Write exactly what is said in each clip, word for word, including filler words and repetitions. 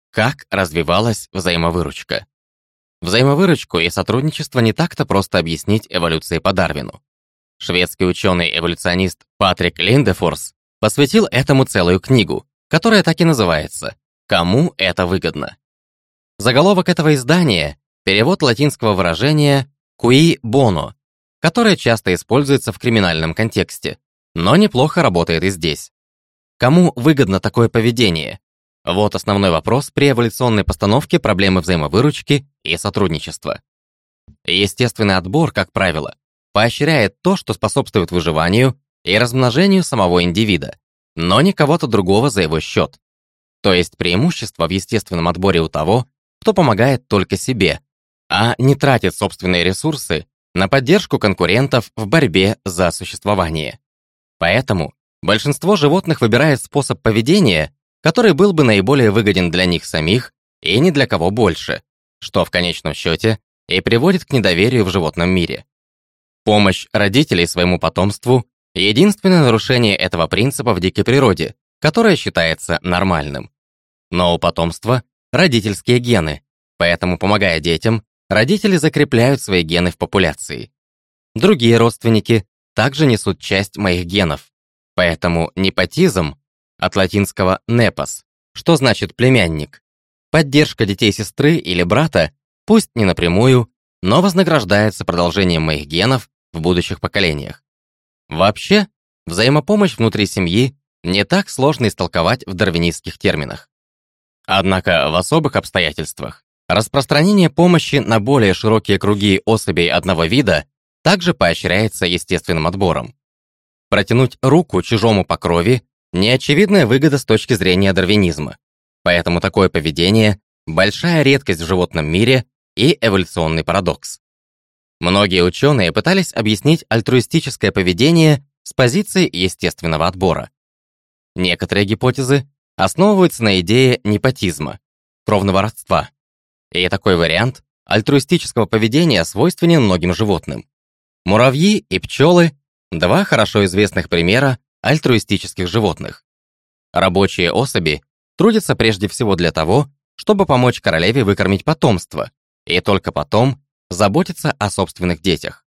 Как развивалась взаимовыручка? Взаимовыручку и сотрудничество не так-то просто объяснить эволюцией по Дарвину. Шведский ученый-эволюционист Патрик Линдефорс посвятил этому целую книгу, которая так и называется «Кому это выгодно?». Заголовок этого издания – перевод латинского выражения «cui bono», которое часто используется в криминальном контексте, но неплохо работает и здесь. Кому выгодно такое поведение? Вот основной вопрос при эволюционной постановке проблемы взаимовыручки и сотрудничества. Естественный отбор, как правило, поощряет то, что способствует выживанию и размножению самого индивида, но не кого-то другого за его счет. То есть преимущество в естественном отборе у того, кто помогает только себе, а не тратит собственные ресурсы на поддержку конкурентов в борьбе за существование. Поэтому большинство животных выбирает способ поведения, который был бы наиболее выгоден для них самих и ни для кого больше, что в конечном счете и приводит к недоверию в животном мире. Помощь родителей своему потомству – единственное нарушение этого принципа в дикой природе, которое считается нормальным. Но у потомства родительские гены, поэтому, помогая детям, родители закрепляют свои гены в популяции. Другие родственники также несут часть моих генов, поэтому непотизм, от латинского «nepos», что значит «племянник», поддержка детей сестры или брата, пусть не напрямую, но вознаграждается продолжением моих генов в будущих поколениях. Вообще, взаимопомощь внутри семьи не так сложно истолковать в дарвинистских терминах. Однако в особых обстоятельствах распространение помощи на более широкие круги особей одного вида также поощряется естественным отбором. Протянуть руку чужому по крови – неочевидная выгода с точки зрения дарвинизма, поэтому такое поведение – большая редкость в животном мире и эволюционный парадокс. Многие ученые пытались объяснить альтруистическое поведение с позиции естественного отбора. Некоторые гипотезы основываются на идее непотизма, кровного родства, и такой вариант альтруистического поведения свойственен многим животным. Муравьи и пчелы – два хорошо известных примера альтруистических животных. Рабочие особи трудятся прежде всего для того, чтобы помочь королеве выкормить потомство, и только потом заботиться о собственных детях.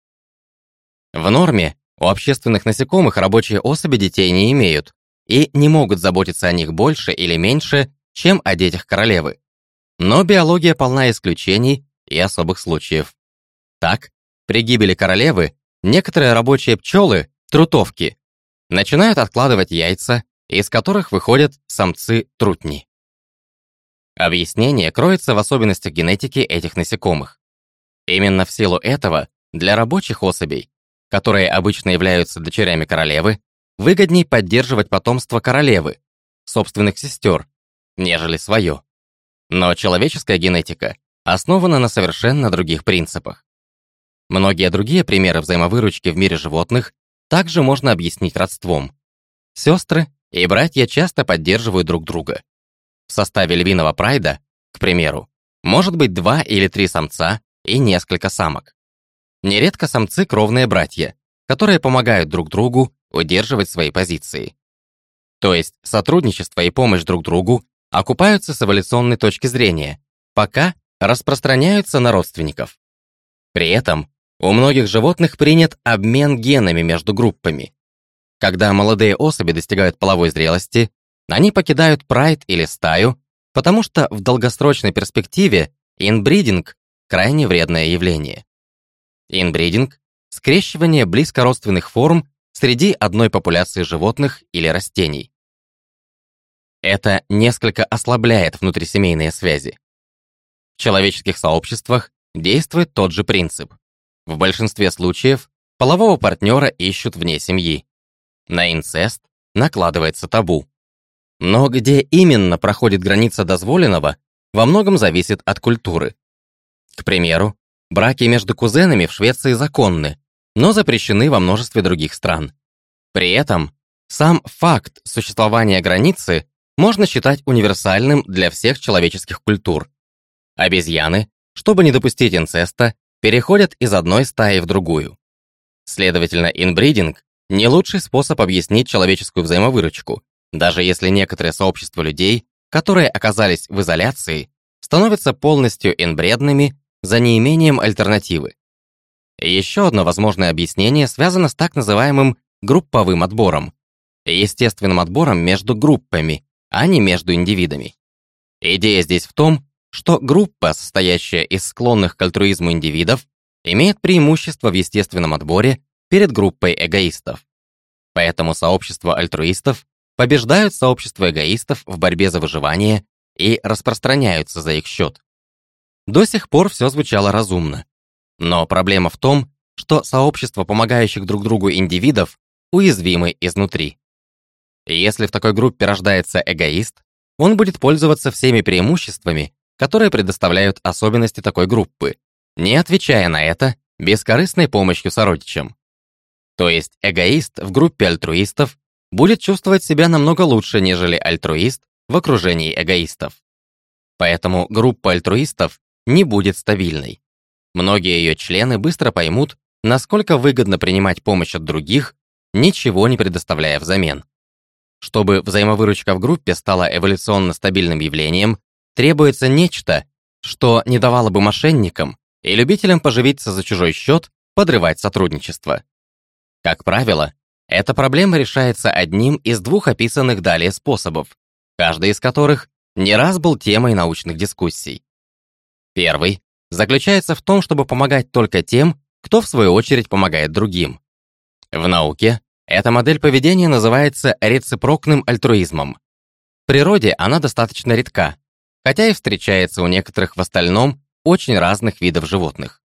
В норме у общественных насекомых рабочие особи детей не имеют и не могут заботиться о них больше или меньше, чем о детях королевы. Но биология полна исключений и особых случаев. Так, при гибели королевы некоторые рабочие пчелы, трутовки, начинают откладывать яйца, из которых выходят самцы-трутни. Объяснение кроется в особенностях генетики этих насекомых. Именно в силу этого для рабочих особей, которые обычно являются дочерями королевы, выгодней поддерживать потомство королевы, собственных сестер, нежели свое. Но человеческая генетика основана на совершенно других принципах. Многие другие примеры взаимовыручки в мире животных также можно объяснить родством. Сестры и братья часто поддерживают друг друга. В составе львиного прайда, к примеру, может быть два или три самца и несколько самок. Нередко самцы кровные братья, которые помогают друг другу удерживать свои позиции. То есть сотрудничество и помощь друг другу окупаются с эволюционной точки зрения, пока распространяются на родственников. При этом у многих животных принят обмен генами между группами. Когда молодые особи достигают половой зрелости, они покидают прайд или стаю, потому что в долгосрочной перспективе инбридинг – крайне вредное явление. Инбридинг – скрещивание близкородственных форм среди одной популяции животных или растений. Это несколько ослабляет внутрисемейные связи. В человеческих сообществах действует тот же принцип. В большинстве случаев полового партнера ищут вне семьи. На инцест накладывается табу. Но где именно проходит граница дозволенного, во многом зависит от культуры. К примеру, браки между кузенами в Швеции законны, но запрещены во множестве других стран. При этом сам факт существования границы можно считать универсальным для всех человеческих культур. Обезьяны, чтобы не допустить инцеста, переходят из одной стаи в другую. Следовательно, инбридинг – не лучший способ объяснить человеческую взаимовыручку, даже если некоторые сообщества людей которые оказались в изоляции, становятся полностью инбредными за неимением альтернативы. Еще одно возможное объяснение связано с так называемым групповым отбором, естественным отбором между группами, а не между индивидами. Идея здесь в том, что группа, состоящая из склонных к альтруизму индивидов, имеет преимущество в естественном отборе перед группой эгоистов. Поэтому сообщества альтруистов побеждают сообщество эгоистов в борьбе за выживание и распространяются за их счет. До сих пор все звучало разумно. Но проблема в том, что сообщества, помогающих друг другу индивидов, уязвимы изнутри. И если в такой группе рождается эгоист, он будет пользоваться всеми преимуществами, которые предоставляют особенности такой группы, не отвечая на это бескорыстной помощью сородичам. То есть эгоист в группе альтруистов будет чувствовать себя намного лучше, нежели альтруист в окружении эгоистов. Поэтому группа альтруистов не будет стабильной. Многие ее члены быстро поймут, насколько выгодно принимать помощь от других, ничего не предоставляя взамен. Чтобы взаимовыручка в группе стала эволюционно стабильным явлением, требуется нечто, что не давало бы мошенникам и любителям поживиться за чужой счет подрывать сотрудничество. Как правило, эта проблема решается одним из двух описанных далее способов, каждый из которых не раз был темой научных дискуссий. Первый заключается в том, чтобы помогать только тем, кто в свою очередь помогает другим. В науке эта модель поведения называется рецепрокным альтруизмом. В природе она достаточно редка, хотя и встречается у некоторых в остальном очень разных видов животных.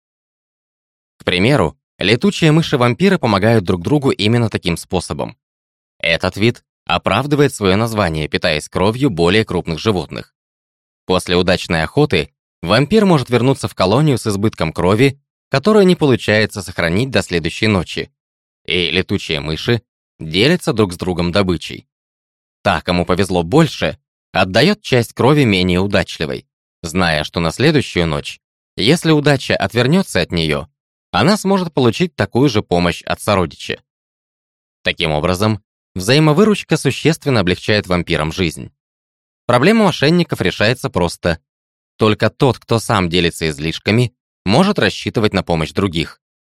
К примеру, летучие мыши-вампиры помогают друг другу именно таким способом. Этот вид оправдывает свое название, питаясь кровью более крупных животных. После удачной охоты вампир может вернуться в колонию с избытком крови, которую не получается сохранить до следующей ночи, и летучие мыши делятся друг с другом добычей. Та, кому повезло больше, отдает часть крови менее удачливой, зная, что на следующую ночь, если удача отвернется от нее, она сможет получить такую же помощь от сородича. Таким образом, взаимовыручка существенно облегчает вампирам жизнь. Проблема мошенников решается просто. Только тот, кто сам делится излишками, может рассчитывать на помощь других.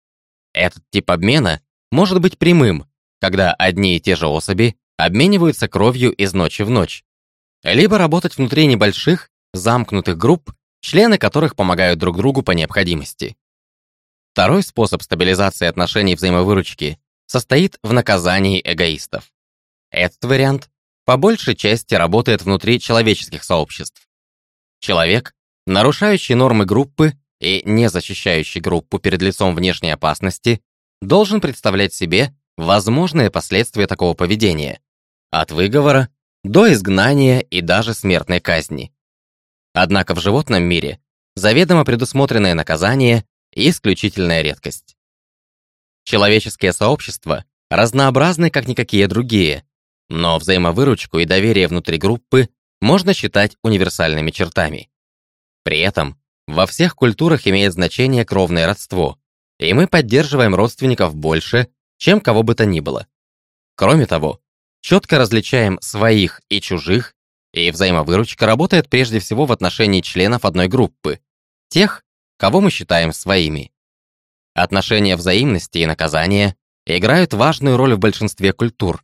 Этот тип обмена может быть прямым, когда одни и те же особи обмениваются кровью из ночи в ночь, либо работать внутри небольших, замкнутых групп, члены которых помогают друг другу по необходимости. Второй способ стабилизации отношений взаимовыручки состоит в наказании эгоистов. Этот вариант по большей части работает внутри человеческих сообществ. Человек, нарушающий нормы группы и не защищающий группу перед лицом внешней опасности, должен представлять себе возможные последствия такого поведения, от выговора до изгнания и даже смертной казни. Однако в животном мире заведомо предусмотренное наказание – исключительная редкость. Человеческие сообщества разнообразны, как никакие другие, но взаимовыручку и доверие внутри группы можно считать универсальными чертами. При этом во всех культурах имеет значение кровное родство, и мы поддерживаем родственников больше, чем кого бы то ни было. Кроме того, четко различаем своих и чужих, и взаимовыручка работает прежде всего в отношении членов одной группы, тех, кого мы считаем своими. Отношения взаимности и наказания играют важную роль в большинстве культур.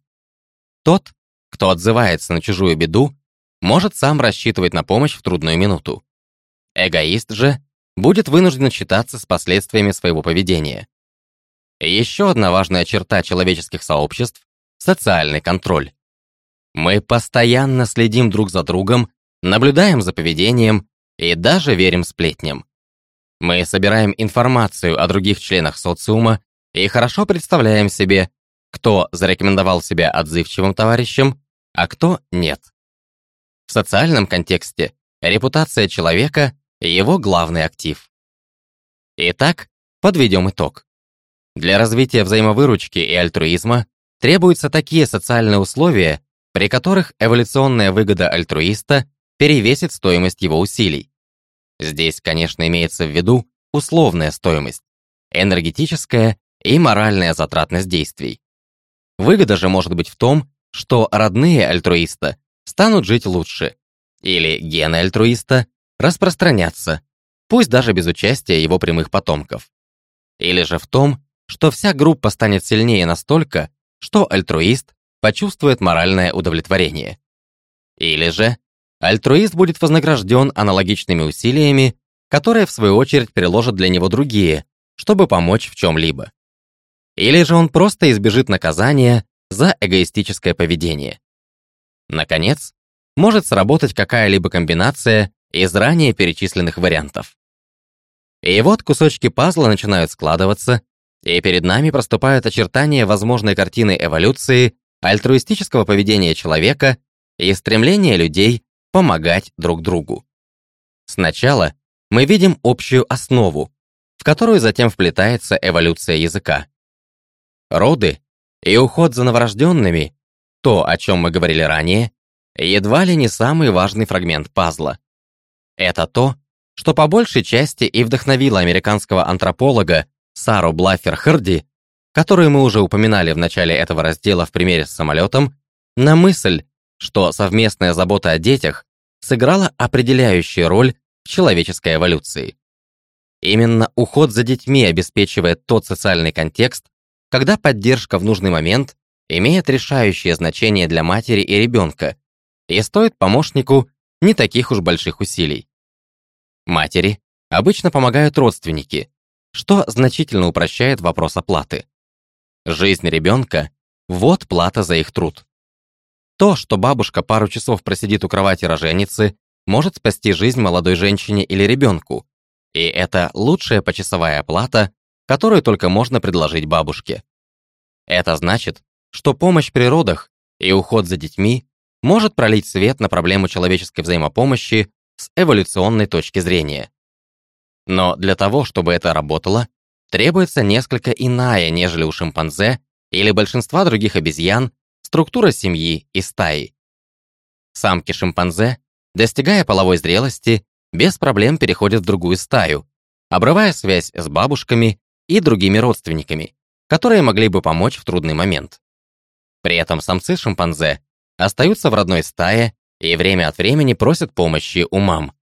Тот, кто отзывается на чужую беду, может сам рассчитывать на помощь в трудную минуту. Эгоист же будет вынужден считаться с последствиями своего поведения. Еще одна важная черта человеческих сообществ – социальный контроль. Мы постоянно следим друг за другом, наблюдаем за поведением и даже верим сплетням. Мы собираем информацию о других членах социума и хорошо представляем себе, кто зарекомендовал себя отзывчивым товарищем, а кто нет. В социальном контексте репутация человека – его главный актив. Итак, подведем итог. Для развития взаимовыручки и альтруизма требуются такие социальные условия, при которых эволюционная выгода альтруиста перевесит стоимость его усилий. Здесь, конечно, имеется в виду условная стоимость, энергетическая и моральная затратность действий. Выгода же может быть в том, что родные альтруиста станут жить лучше, или гены альтруиста распространятся, пусть даже без участия его прямых потомков. Или же в том, что вся группа станет сильнее настолько, что альтруист почувствует моральное удовлетворение. Или же альтруист будет вознагражден аналогичными усилиями, которые в свою очередь приложат для него другие, чтобы помочь в чем-либо. Или же он просто избежит наказания за эгоистическое поведение. Наконец, может сработать какая-либо комбинация из ранее перечисленных вариантов. И вот кусочки пазла начинают складываться, и перед нами проступают очертания возможной картины эволюции альтруистического поведения человека и стремления людей помогать друг другу. Сначала мы видим общую основу, в которую затем вплетается эволюция языка. Роды и уход за новорожденными, то, о чем мы говорили ранее, едва ли не самый важный фрагмент пазла. Это то, что по большей части и вдохновило американского антрополога Сару Блаффер-Херди, которую мы уже упоминали в начале этого раздела в примере с самолетом, на мысль, что совместная забота о детях сыграла определяющую роль в человеческой эволюции. Именно уход за детьми обеспечивает тот социальный контекст, когда поддержка в нужный момент имеет решающее значение для матери и ребенка и стоит помощнику не таких уж больших усилий. Матери обычно помогают родственники, что значительно упрощает вопрос оплаты. Жизнь ребенка – вот плата за их труд. То, что бабушка пару часов просидит у кровати роженицы, может спасти жизнь молодой женщине или ребенку, и это лучшая почасовая оплата, которую только можно предложить бабушке. Это значит, что помощь при родах и уход за детьми может пролить свет на проблему человеческой взаимопомощи с эволюционной точки зрения. Но для того, чтобы это работало, требуется несколько иная, нежели у шимпанзе или большинства других обезьян, структура семьи и стаи. Самки шимпанзе, достигая половой зрелости, без проблем переходят в другую стаю, обрывая связь с бабушками и другими родственниками, которые могли бы помочь в трудный момент. При этом самцы шимпанзе остаются в родной стае и время от времени просят помощи у мам.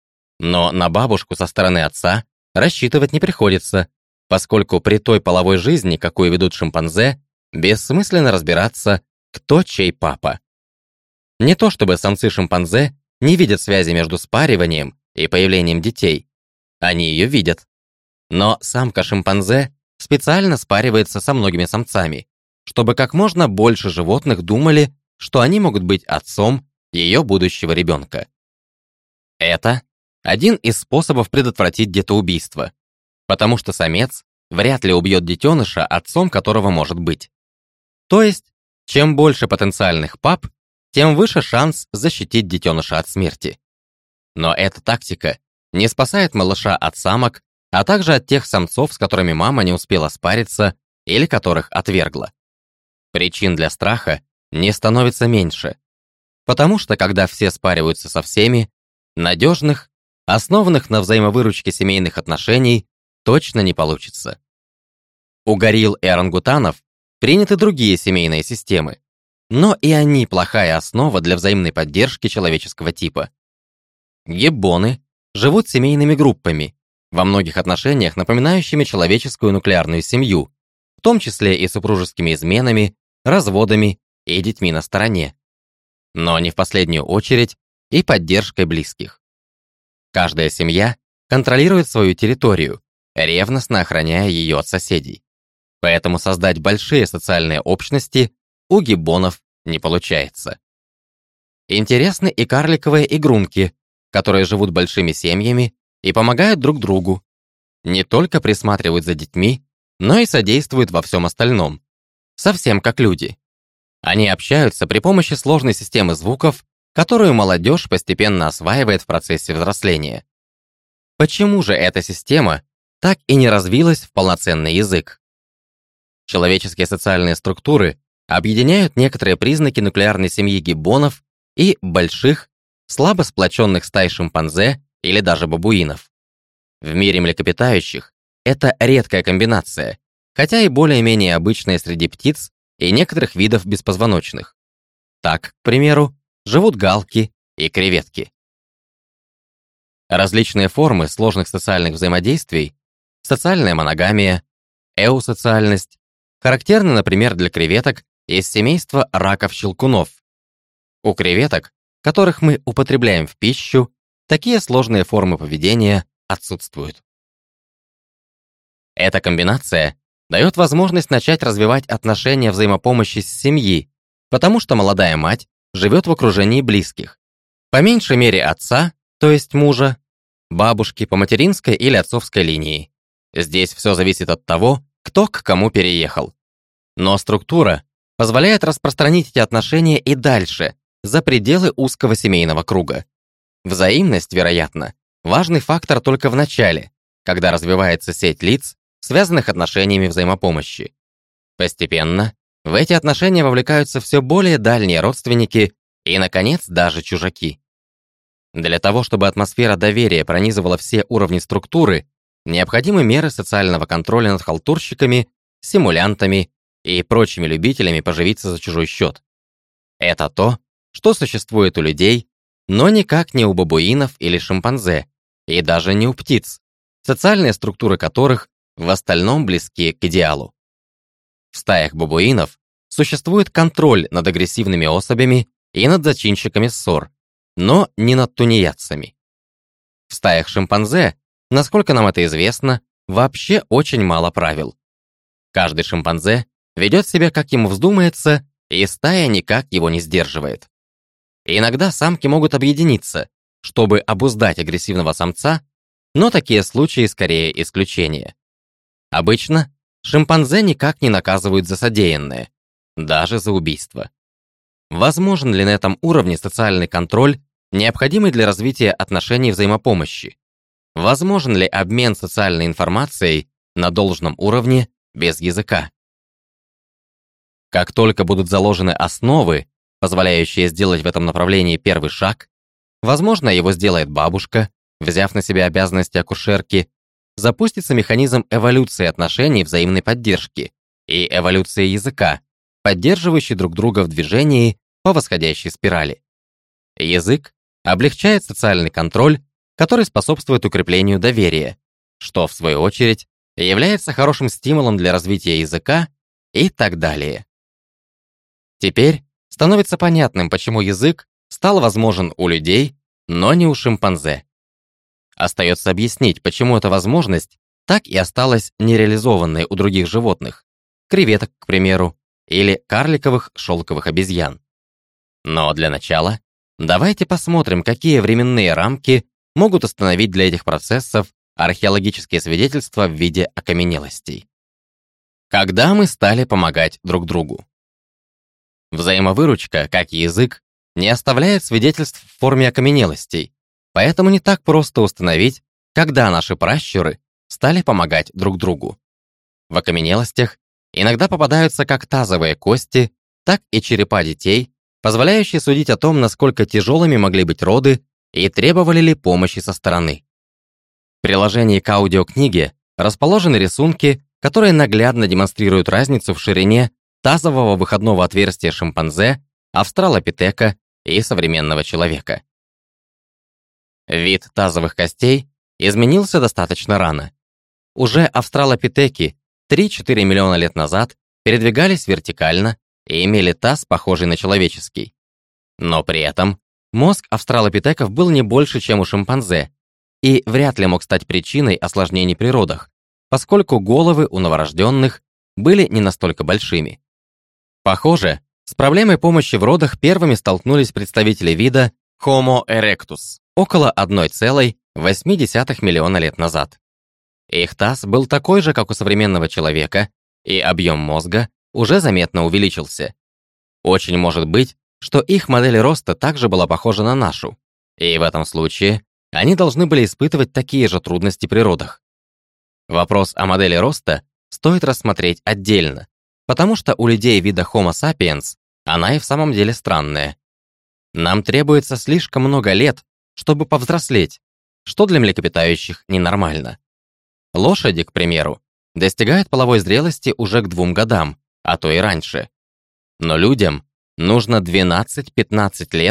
Но на бабушку со стороны отца рассчитывать не приходится, поскольку при той половой жизни, какую ведут шимпанзе, бессмысленно разбираться, кто чей папа. Не то чтобы самцы шимпанзе не видят связи между спариванием и появлением детей. Они ее видят. Но самка шимпанзе специально спаривается со многими самцами, чтобы как можно больше животных думали, что они могут быть отцом ее будущего ребенка. Это один из способов предотвратить детоубийство, потому что самец вряд ли убьет детеныша, отцом которого может быть. То есть, чем больше потенциальных пап, тем выше шанс защитить детеныша от смерти. Но эта тактика не спасает малыша от самок, а также от тех самцов, с которыми мама не успела спариться или которых отвергла. Причин для страха не становится меньше, потому что когда все спариваются со всеми, надежных, основанных на взаимовыручке семейных отношений, точно не получится. У горилл и орангутанов приняты другие семейные системы, но и они плохая основа для взаимной поддержки человеческого типа. Гиббоны живут семейными группами, во многих отношениях напоминающими человеческую нуклеарную семью, в том числе и супружескими изменами, разводами и детьми на стороне. Но не в последнюю очередь и поддержкой близких. Каждая семья контролирует свою территорию, ревностно охраняя ее от соседей. Поэтому создать большие социальные общности у гиббонов не получается. Интересны и карликовые игрунки, которые живут большими семьями и помогают друг другу. Не только присматривают за детьми, но и содействуют во всем остальном. Совсем как люди. Они общаются при помощи сложной системы звуков, которую молодежь постепенно осваивает в процессе взросления. Почему же эта система так и не развилась в полноценный язык? Человеческие социальные структуры объединяют некоторые признаки нуклеарной семьи гиббонов и больших, слабо сплоченных стай шимпанзе или даже бабуинов. В мире млекопитающих это редкая комбинация, хотя и более-менее обычная среди птиц и некоторых видов беспозвоночных. Так, к примеру, живут галки, и креветки. Различные формы сложных социальных взаимодействий, социальная моногамия, эусоциальность, характерны, например, для креветок из семейства раков-щелкунов. У креветок, которых мы употребляем в пищу, такие сложные формы поведения отсутствуют. Эта комбинация дает возможность начать развивать отношения взаимопомощи с семьи, потому что молодая мать живет в окружении близких, по меньшей мере отца, то есть мужа, бабушки по материнской или отцовской линии. Здесь все зависит от того, кто к кому переехал. Но структура позволяет распространить эти отношения и дальше, за пределы узкого семейного круга. Взаимность, вероятно, важный фактор только в начале, когда развивается сеть лиц, связанных отношениями взаимопомощи. Постепенно в эти отношения вовлекаются все более дальние родственники и, наконец, даже чужаки. Для того, чтобы атмосфера доверия пронизывала все уровни структуры, необходимы меры социального контроля над халтурщиками, симулянтами и прочими любителями поживиться за чужой счет. Это то, что существует у людей, но никак не у бабуинов или шимпанзе, и даже не у птиц, социальные структуры которых в остальном близки к идеалу. В стаях бабуинов существует контроль над агрессивными особями и над зачинщиками ссор, но не над тунеядцами. В стаях шимпанзе, насколько нам это известно, вообще очень мало правил. Каждый шимпанзе ведет себя, как ему вздумается, и стая никак его не сдерживает. Иногда самки могут объединиться, чтобы обуздать агрессивного самца, но такие случаи скорее исключения. Обычно шимпанзе никак не наказывают за содеянное, даже за убийство. Возможен ли на этом уровне социальный контроль, необходимый для развития отношений взаимопомощи? Возможен ли обмен социальной информацией на должном уровне без языка? Как только будут заложены основы, позволяющие сделать в этом направлении первый шаг, возможно, его сделает бабушка, взяв на себя обязанности акушерки, запустится механизм эволюции отношений взаимной поддержки и эволюции языка, поддерживающий друг друга в движении по восходящей спирали. Язык облегчает социальный контроль, который способствует укреплению доверия, что, в свою очередь, является хорошим стимулом для развития языка и так далее. Теперь становится понятным, почему язык стал возможен у людей, но не у шимпанзе. Остается объяснить, почему эта возможность так и осталась нереализованной у других животных, креветок, к примеру, или карликовых шелковых обезьян. Но для начала давайте посмотрим, какие временные рамки могут установить для этих процессов археологические свидетельства в виде окаменелостей. Когда мы стали помогать друг другу? Взаимовыручка, как и язык, не оставляет свидетельств в форме окаменелостей, поэтому не так просто установить, когда наши пращуры стали помогать друг другу. В окаменелостях иногда попадаются как тазовые кости, так и черепа детей, позволяющие судить о том, насколько тяжелыми могли быть роды и требовали ли помощи со стороны. В приложении к аудиокниге расположены рисунки, которые наглядно демонстрируют разницу в ширине тазового выходного отверстия шимпанзе, австралопитека и современного человека. Вид тазовых костей изменился достаточно рано. Уже австралопитеки три-четыре миллиона лет назад передвигались вертикально и имели таз, похожий на человеческий. Но при этом мозг австралопитеков был не больше, чем у шимпанзе, и вряд ли мог стать причиной осложнений при родах, поскольку головы у новорожденных были не настолько большими. Похоже, с проблемой помощи в родах первыми столкнулись представители вида Homo erectus около одна целая восемь десятых миллиона лет назад. Их таз был такой же, как у современного человека, и объем мозга уже заметно увеличился. Очень может быть, что их модель роста также была похожа на нашу, и в этом случае они должны были испытывать такие же трудности при родах. Вопрос о модели роста стоит рассмотреть отдельно, потому что у людей вида Homo sapiens она и в самом деле странная. Нам требуется слишком много лет, чтобы повзрослеть, что для млекопитающих ненормально. Лошади, к примеру, достигают половой зрелости уже к двум годам, а то и раньше. Но людям нужно двенадцать-пятнадцать лет,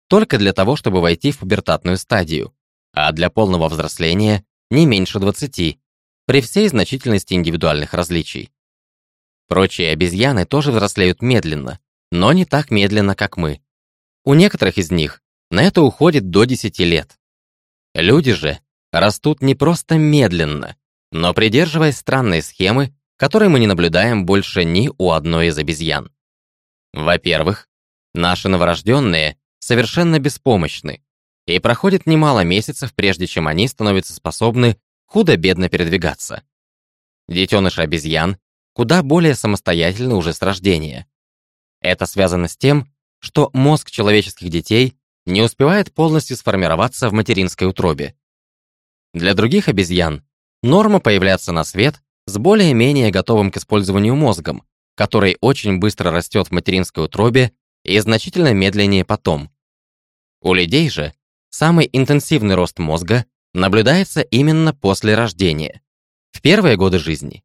только для того, чтобы войти в пубертатную стадию, а для полного взросления не меньше двадцати, при всей значительности индивидуальных различий. Прочие обезьяны тоже взрослеют медленно, но не так медленно, как мы. У некоторых из них на это уходит до десяти лет. Люди же растут не просто медленно, но придерживаясь странной схемы, которой мы не наблюдаем больше ни у одной из обезьян. Во-первых, наши новорожденные совершенно беспомощны, и проходит немало месяцев, прежде чем они становятся способны худо-бедно передвигаться. Детеныши обезьян куда более самостоятельны уже с рождения. Это связано с тем, что мозг человеческих детей не успевает полностью сформироваться в материнской утробе. Для других обезьян норма появляться на свет с более-менее готовым к использованию мозгом, который очень быстро растет в материнской утробе и значительно медленнее потом. У людей же самый интенсивный рост мозга наблюдается именно после рождения, в первые годы жизни.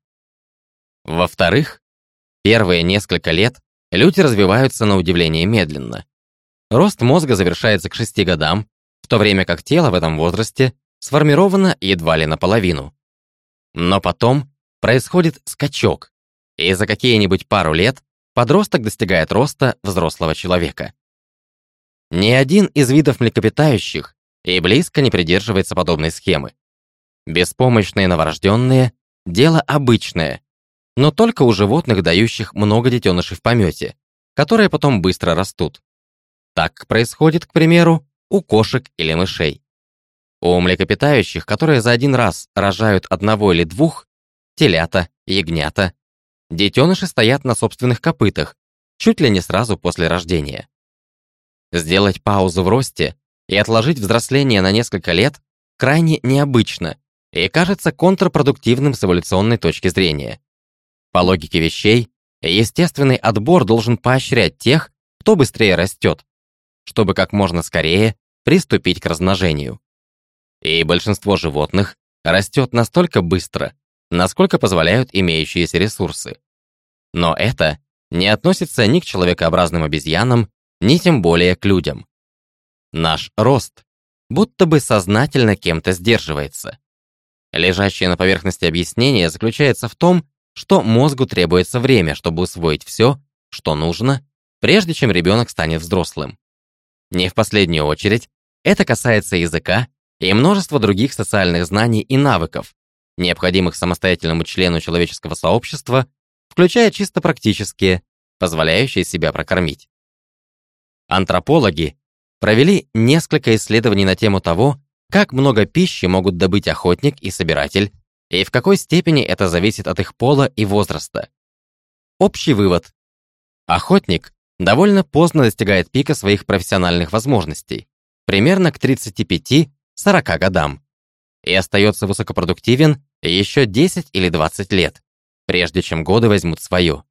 Во-вторых, первые несколько лет люди развиваются на удивление медленно. Рост мозга завершается к шести годам, в то время как тело в этом возрасте сформировано едва ли наполовину. Но потом происходит скачок, и за какие-нибудь пару лет подросток достигает роста взрослого человека. Ни один из видов млекопитающих и близко не придерживается подобной схемы. Беспомощные новорожденные – дело обычное, но только у животных, дающих много детенышей в помете, которые потом быстро растут. Так происходит, к примеру, у кошек или мышей. У млекопитающих, которые за один раз рожают одного или двух, телята, ягнята, детеныши стоят на собственных копытах, чуть ли не сразу после рождения. Сделать паузу в росте и отложить взросление на несколько лет крайне необычно и кажется контрпродуктивным с эволюционной точки зрения. По логике вещей, естественный отбор должен поощрять тех, кто быстрее растет, чтобы как можно скорее приступить к размножению. И большинство животных растет настолько быстро, насколько позволяют имеющиеся ресурсы. Но это не относится ни к человекообразным обезьянам, ни тем более к людям. Наш рост будто бы сознательно кем-то сдерживается. Лежащее на поверхности объяснение заключается в том, что мозгу требуется время, чтобы усвоить все, что нужно, прежде чем ребенок станет взрослым. Не в последнюю очередь, это касается языка и множества других социальных знаний и навыков, необходимых самостоятельному члену человеческого сообщества, включая чисто практические, позволяющие себя прокормить. Антропологи провели несколько исследований на тему того, как много пищи могут добыть охотник и собиратель, и в какой степени это зависит от их пола и возраста. Общий вывод. Охотник довольно поздно достигает пика своих профессиональных возможностей, примерно к тридцати пяти — сорока годам, и остается высокопродуктивен еще десять или двадцать лет, прежде чем годы возьмут свое.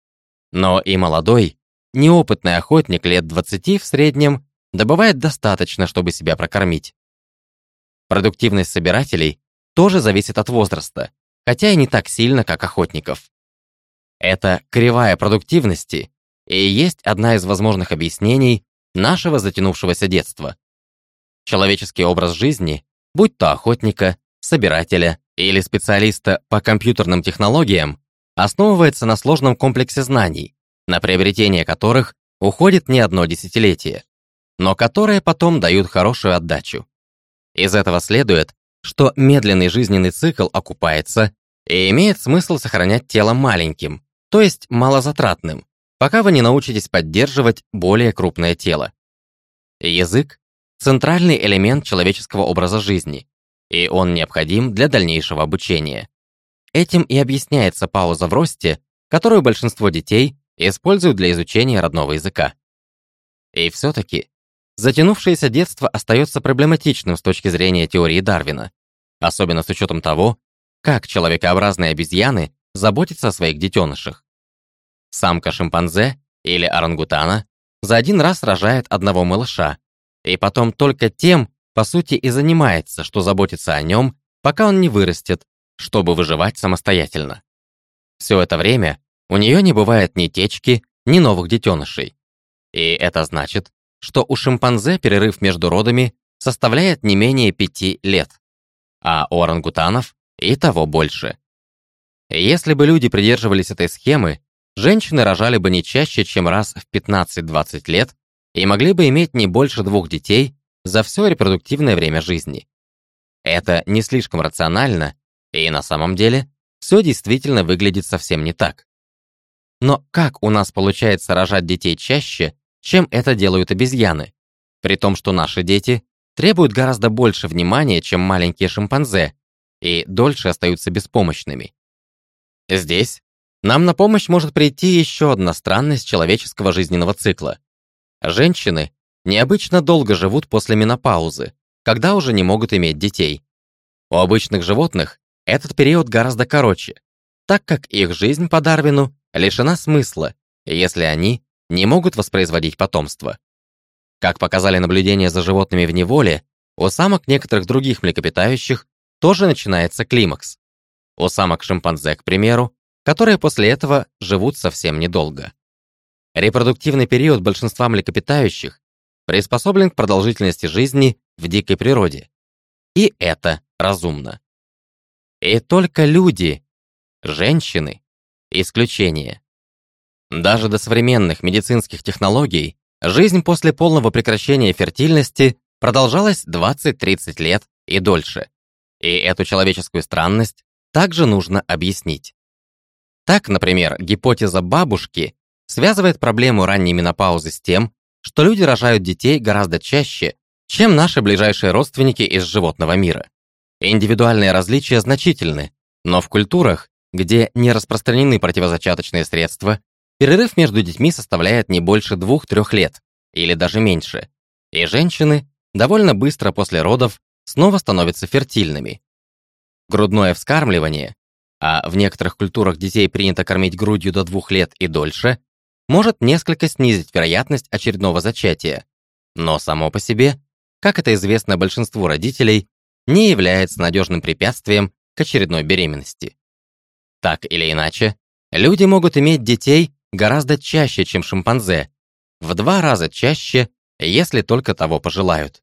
Но и молодой, неопытный охотник лет двадцати в среднем добывает достаточно, чтобы себя прокормить. Продуктивность собирателей тоже зависит от возраста, хотя и не так сильно, как охотников. Это кривая продуктивности и есть одна из возможных объяснений нашего затянувшегося детства. Человеческий образ жизни, будь то охотника, собирателя или специалиста по компьютерным технологиям, основывается на сложном комплексе знаний, на приобретение которых уходит не одно десятилетие, но которые потом дают хорошую отдачу. Из этого следует, что медленный жизненный цикл окупается и имеет смысл сохранять тело маленьким, то есть малозатратным, пока вы не научитесь поддерживать более крупное тело. Язык — центральный элемент человеческого образа жизни, и он необходим для дальнейшего обучения. Этим и объясняется пауза в росте, которую большинство детей используют для изучения родного языка. И все-таки затянувшееся детство остается проблематичным с точки зрения теории Дарвина, особенно с учетом того, как человекообразные обезьяны заботятся о своих детенышах. Самка шимпанзе или орангутана за один раз рожает одного малыша, и потом только тем, по сути, и занимается, что заботится о нем, пока он не вырастет, чтобы выживать самостоятельно. Все это время у нее не бывает ни течки, ни новых детенышей. И это значит, что у шимпанзе перерыв между родами составляет не менее пяти лет, а у орангутанов и того больше. Если бы люди придерживались этой схемы, женщины рожали бы не чаще, чем раз в пятнадцать-двадцать лет и могли бы иметь не больше двух детей за все репродуктивное время жизни. Это не слишком рационально, и на самом деле все действительно выглядит совсем не так. Но как у нас получается рожать детей чаще, чем это делают обезьяны, при том, что наши дети требуют гораздо больше внимания, чем маленькие шимпанзе, и дольше остаются беспомощными? Здесь нам на помощь может прийти еще одна странность человеческого жизненного цикла. Женщины необычно долго живут после менопаузы, когда уже не могут иметь детей. У обычных животных этот период гораздо короче, так как их жизнь по Дарвину лишена смысла, если они не могут воспроизводить потомство. Как показали наблюдения за животными в неволе, у самок некоторых других млекопитающих тоже начинается климакс. У самок шимпанзе, к примеру, которые после этого живут совсем недолго. Репродуктивный период большинства млекопитающих приспособлен к продолжительности жизни в дикой природе. И это разумно. И только люди, женщины, исключение. Даже до современных медицинских технологий жизнь после полного прекращения фертильности продолжалась двадцать-тридцать лет и дольше. И эту человеческую странность также нужно объяснить. Так, например, гипотеза бабушки связывает проблему ранней менопаузы с тем, что люди рожают детей гораздо чаще, чем наши ближайшие родственники из животного мира. Индивидуальные различия значительны, но в культурах, где не распространены противозачаточные средства, перерыв между детьми составляет не больше двух-трех лет, или даже меньше, и женщины довольно быстро после родов снова становятся фертильными. Грудное вскармливание, а в некоторых культурах детей принято кормить грудью до двух лет и дольше, может несколько снизить вероятность очередного зачатия, но само по себе, как это известно большинству родителей, не является надежным препятствием к очередной беременности. Так или иначе, люди могут иметь детей гораздо чаще, чем шимпанзе, в два раза чаще, если только того пожелают.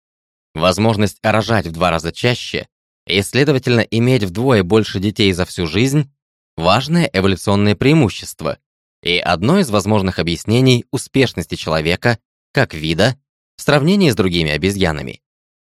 Возможность рожать в два раза чаще и, следовательно, иметь вдвое больше детей за всю жизнь – важное эволюционное преимущество и одно из возможных объяснений успешности человека как вида в сравнении с другими обезьянами.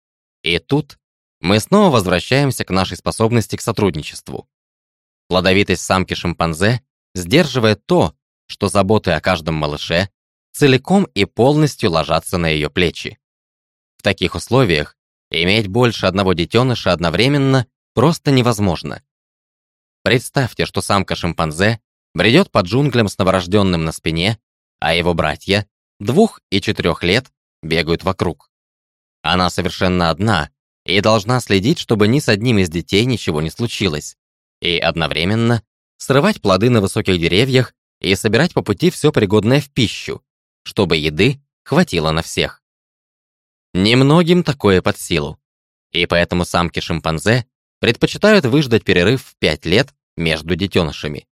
И тут мы снова возвращаемся к нашей способности к сотрудничеству. Плодовитость самки шимпанзе сдерживает то, что заботы о каждом малыше целиком и полностью ложатся на ее плечи. В таких условиях иметь больше одного детеныша одновременно просто невозможно. Представьте, что самка шимпанзе бредет по джунглям с новорожденным на спине, а его братья двух и четырех лет бегают вокруг. Она совершенно одна и должна следить, чтобы ни с одним из детей ничего не случилось, и одновременно срывать плоды на высоких деревьях и собирать по пути все пригодное в пищу, чтобы еды хватило на всех. Немногим такое под силу, и поэтому самки шимпанзе предпочитают выждать перерыв в пять лет между детенышами.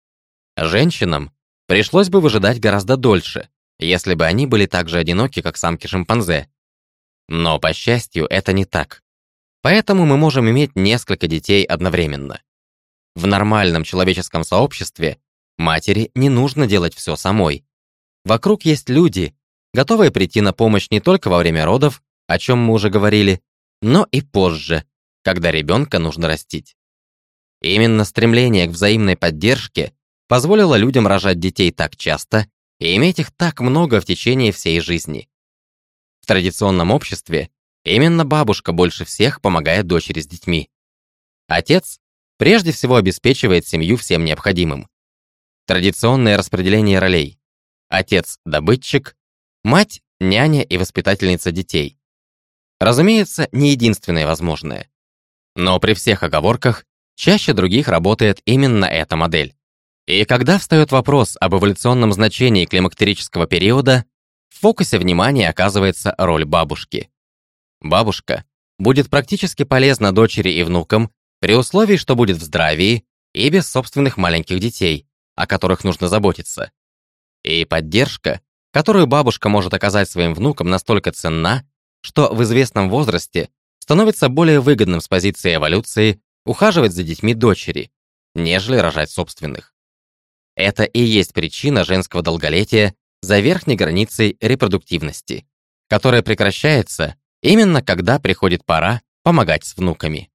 Женщинам пришлось бы выжидать гораздо дольше, если бы они были так же одиноки, как самки шимпанзе. Но, по счастью, это не так. Поэтому мы можем иметь несколько детей одновременно. В нормальном человеческом сообществе матери не нужно делать все самой. Вокруг есть люди, готовые прийти на помощь не только во время родов, о чем мы уже говорили, но и позже, когда ребенка нужно растить. Именно стремление к взаимной поддержке позволило людям рожать детей так часто и иметь их так много в течение всей жизни. В традиционном обществе именно бабушка больше всех помогает дочери с детьми. Отец прежде всего обеспечивает семью всем необходимым. Традиционное распределение ролей. Отец – добытчик, мать – няня и воспитательница детей. Разумеется, не единственное возможное. Но при всех оговорках чаще других работает именно эта модель. И когда встает вопрос об эволюционном значении климактерического периода, в фокусе внимания оказывается роль бабушки. Бабушка будет практически полезна дочери и внукам при условии, что будет в здравии и без собственных маленьких детей, о которых нужно заботиться. И поддержка которую бабушка может оказать своим внукам, настолько ценна, что в известном возрасте становится более выгодным с позиции эволюции ухаживать за детьми дочери, нежели рожать собственных. Это и есть причина женского долголетия за верхней границей репродуктивности, которая прекращается именно когда приходит пора помогать с внуками.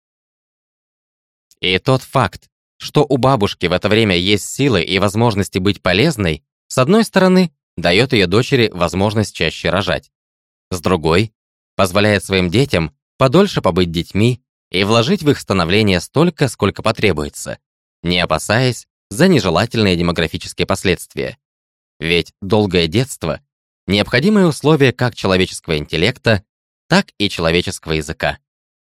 И тот факт, что у бабушки в это время есть силы и возможности быть полезной, с одной стороны, дает ее дочери возможность чаще рожать, с другой, позволяет своим детям подольше побыть детьми и вложить в их становление столько, сколько потребуется, не опасаясь за нежелательные демографические последствия. Ведь долгое детство – необходимое условие как человеческого интеллекта, так и человеческого языка.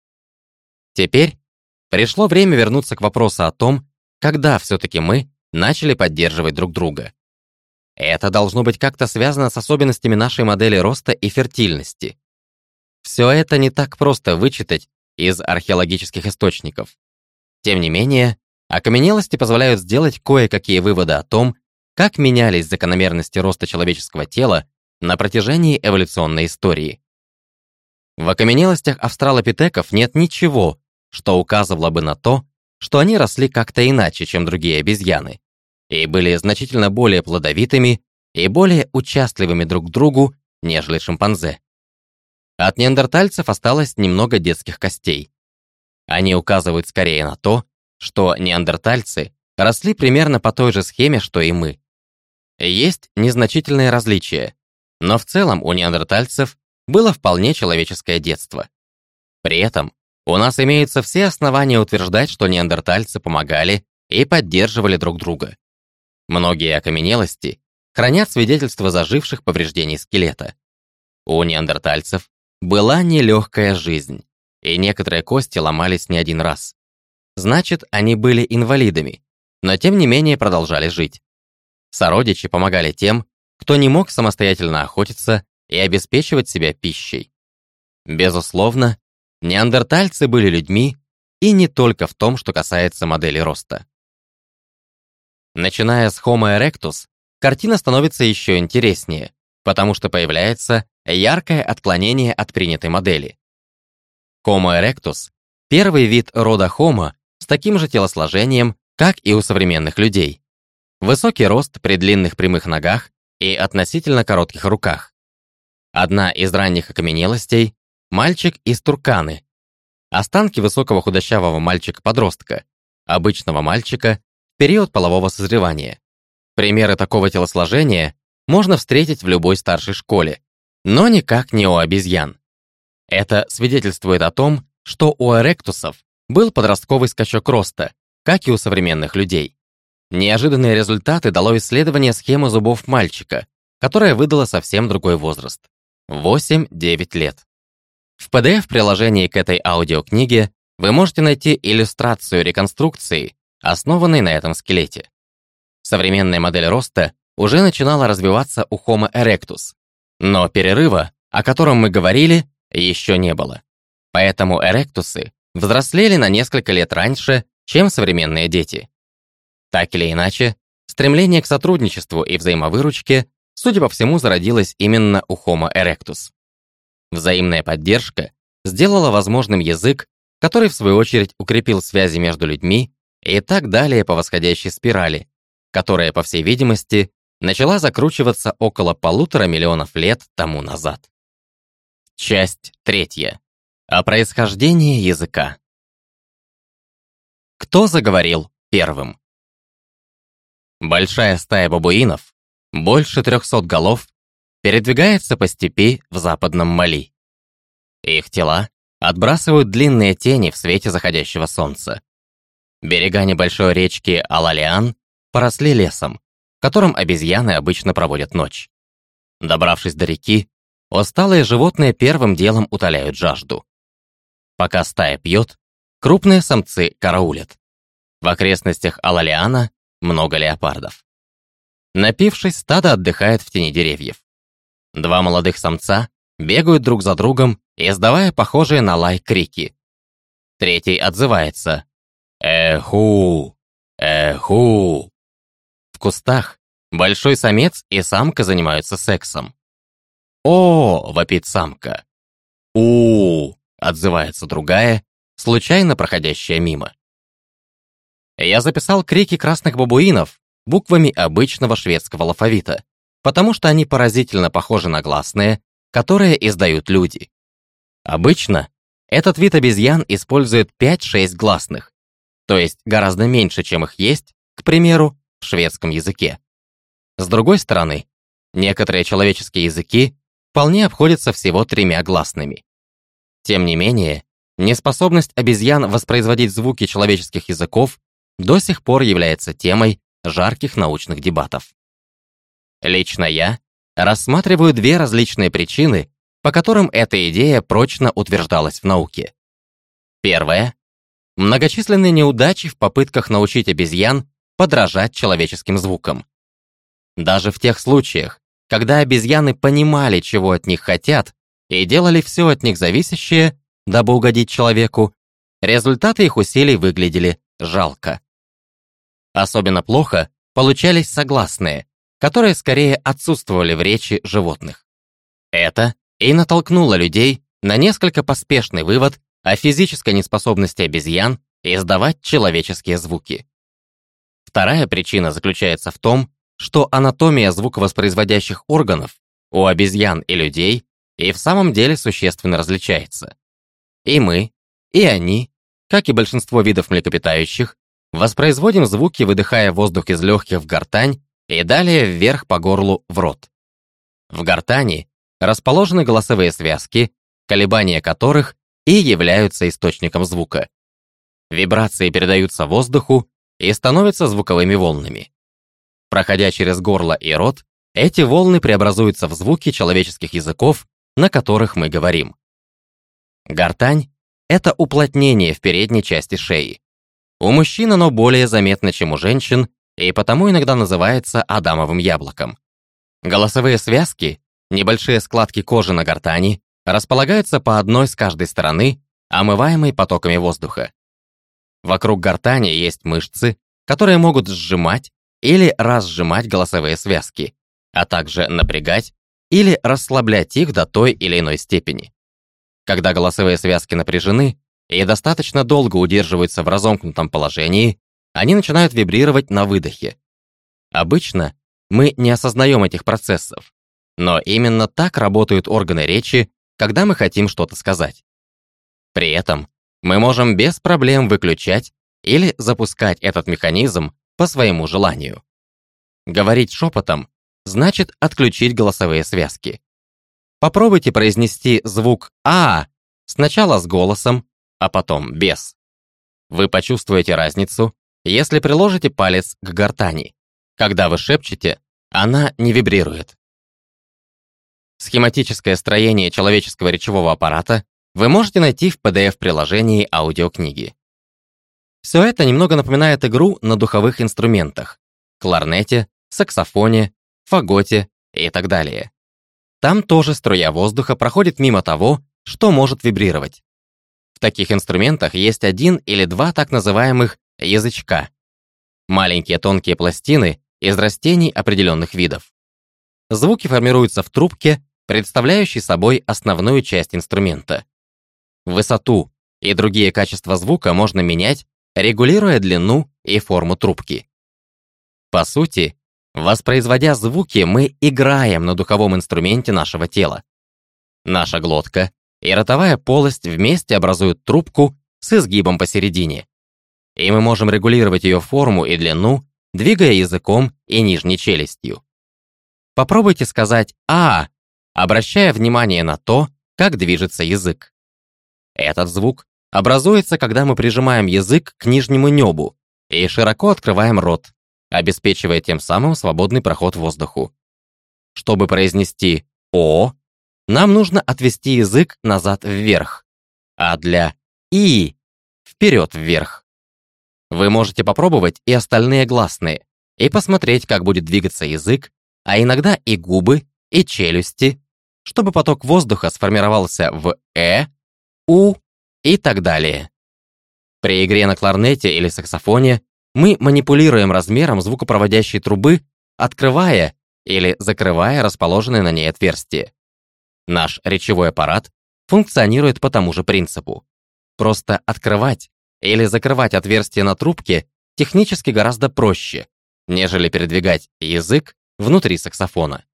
Теперь пришло время вернуться к вопросу о том, когда все-таки мы начали поддерживать друг друга. Это должно быть как-то связано с особенностями нашей модели роста и фертильности. Все это не так просто вычитать из археологических источников. Тем не менее, окаменелости позволяют сделать кое-какие выводы о том, как менялись закономерности роста человеческого тела на протяжении эволюционной истории. В окаменелостях австралопитеков нет ничего, что указывало бы на то, что они росли как-то иначе, чем другие обезьяны, и были значительно более плодовитыми и более участливыми друг к другу, нежели шимпанзе. От неандертальцев осталось немного детских костей. Они указывают скорее на то, что неандертальцы росли примерно по той же схеме, что и мы. Есть незначительные различия, но в целом у неандертальцев было вполне человеческое детство. При этом у нас имеются все основания утверждать, что неандертальцы помогали и поддерживали друг друга. Многие окаменелости хранят свидетельства заживших повреждений скелета. У неандертальцев была нелегкая жизнь, и некоторые кости ломались не один раз. Значит, они были инвалидами, но тем не менее продолжали жить. Сородичи помогали тем, кто не мог самостоятельно охотиться и обеспечивать себя пищей. Безусловно, неандертальцы были людьми, и не только в том, что касается модели роста. Начиная с Homo erectus, картина становится еще интереснее, потому что появляется яркое отклонение от принятой модели. Homo erectus – первый вид рода Homo с таким же телосложением, как и у современных людей. Высокий рост при длинных прямых ногах и относительно коротких руках. Одна из ранних окаменелостей – мальчик из Турканы. Останки высокого худощавого мальчика-подростка, обычного мальчика в период полового созревания. Примеры такого телосложения можно встретить в любой старшей школе, но никак не у обезьян. Это свидетельствует о том, что у эректусов был подростковый скачок роста, как и у современных людей. Неожиданные результаты дало исследование схемы зубов мальчика, которое выдало совсем другой возраст – восемь-девять лет. В пи ди эф-приложении к этой аудиокниге вы можете найти иллюстрацию реконструкции, основанной на этом скелете. Современная модель роста уже начинала развиваться у Homo erectus, но перерыва, о котором мы говорили, еще не было. Поэтому эректусы взрослели на несколько лет раньше, чем современные дети. Так или иначе, стремление к сотрудничеству и взаимовыручке, судя по всему, зародилось именно у Homo erectus. Взаимная поддержка сделала возможным язык, который, в свою очередь, укрепил связи между людьми и так далее по восходящей спирали, которая, по всей видимости, начала закручиваться около полутора миллионов лет тому назад. Часть третья. О происхождении языка. Кто заговорил первым? Большая стая бабуинов, больше трехсот голов, передвигается по степи в западном Мали. Их тела отбрасывают длинные тени в свете заходящего солнца. Берега небольшой речки Алалиан поросли лесом, в котором обезьяны обычно проводят ночь. Добравшись до реки, усталые животные первым делом утоляют жажду. Пока стая пьет, крупные самцы караулят. В окрестностях Алалиана много леопардов. Напившись, стадо отдыхает в тени деревьев. Два молодых самца бегают друг за другом, издавая похожие на лай крики. Третий отзывается: «Эху! Эху!». В кустах Большой самец и самка занимаются сексом. «О!» — вопит самка. «У!» — отзывается другая, случайно проходящая мимо. Я записал крики красных бабуинов буквами обычного шведского алфавита, потому что они поразительно похожи на гласные, которые издают люди. Обычно этот вид обезьян использует пять-шесть гласных, то есть гораздо меньше, чем их есть, к примеру, в шведском языке. С другой стороны, некоторые человеческие языки вполне обходятся всего тремя гласными. Тем не менее, неспособность обезьян воспроизводить звуки человеческих языков до сих пор является темой жарких научных дебатов. Лично я рассматриваю две различные причины, по которым эта идея прочно утверждалась в науке. Первая — многочисленные неудачи в попытках научить обезьян подражать человеческим звукам. Даже в тех случаях, когда обезьяны понимали, чего от них хотят, и делали все от них зависящее, дабы угодить человеку, результаты их усилий выглядели жалко. Особенно плохо получались согласные, которые скорее отсутствовали в речи животных. Это и натолкнуло людей на несколько поспешный вывод о физической неспособности обезьян издавать человеческие звуки. Вторая причина заключается в том, что анатомия звуковоспроизводящих органов у обезьян и людей и в самом деле существенно различается. И мы, и они, как и большинство видов млекопитающих, воспроизводим звуки, выдыхая воздух из легких в гортань и далее вверх по горлу в рот. В гортани расположены голосовые связки, колебания которых и являются источником звука. Вибрации передаются воздуху и становятся звуковыми волнами. Проходя через горло и рот, эти волны преобразуются в звуки человеческих языков, на которых мы говорим. Гортань — это уплотнение в передней части шеи. У мужчин оно более заметно, чем у женщин, и потому иногда называется адамовым яблоком. Голосовые связки, небольшие складки кожи на гортани, располагаются по одной с каждой стороны, омываемой потоками воздуха. Вокруг гортани есть мышцы, которые могут сжимать или разжимать голосовые связки, а также напрягать или расслаблять их до той или иной степени. Когда голосовые связки напряжены и достаточно долго удерживаются в разомкнутом положении, они начинают вибрировать на выдохе. Обычно мы не осознаем этих процессов, но именно так работают органы речи, когда мы хотим что-то сказать. При этом мы можем без проблем выключать или запускать этот механизм по своему желанию. Говорить шепотом значит отключить голосовые связки. Попробуйте произнести звук «а» сначала с голосом, а потом без. Вы почувствуете разницу, если приложите палец к гортани. Когда вы шепчете, она не вибрирует. Схематическое строение человеческого речевого аппарата вы можете найти в пи ди эф-приложении аудиокниги. Все это немного напоминает игру на духовых инструментах — кларнете, саксофоне, фаготе и так далее. Там тоже струя воздуха проходит мимо того, что может вибрировать. В таких инструментах есть один или два так называемых язычка — маленькие тонкие пластины из растений определенных видов. Звуки формируются в трубке, представляющей собой основную часть инструмента. Высоту и другие качества звука можно менять, регулируя длину и форму трубки. По сути, воспроизводя звуки, мы играем на духовом инструменте нашего тела. Наша глотка и ротовая полость вместе образуют трубку с изгибом посередине. И мы можем регулировать ее форму и длину, двигая языком и нижней челюстью. Попробуйте сказать «а», обращая внимание на то, как движется язык. Этот звук образуется, когда мы прижимаем язык к нижнему небу и широко открываем рот, обеспечивая тем самым свободный проход воздуху. Чтобы произнести «о», нам нужно отвести язык назад вверх, а для «и» — вперед вверх. Вы можете попробовать и остальные гласные, и посмотреть, как будет двигаться язык, а иногда и губы, и челюсти, чтобы поток воздуха сформировался в «э», «у» и так далее. При игре на кларнете или саксофоне мы манипулируем размером звукопроводящей трубы открывая или закрывая расположенные на ней отверстия. Наш речевой аппарат функционирует по тому же принципу. Просто открывать или закрывать отверстия на трубке технически гораздо проще, нежели передвигать язык внутри саксофона.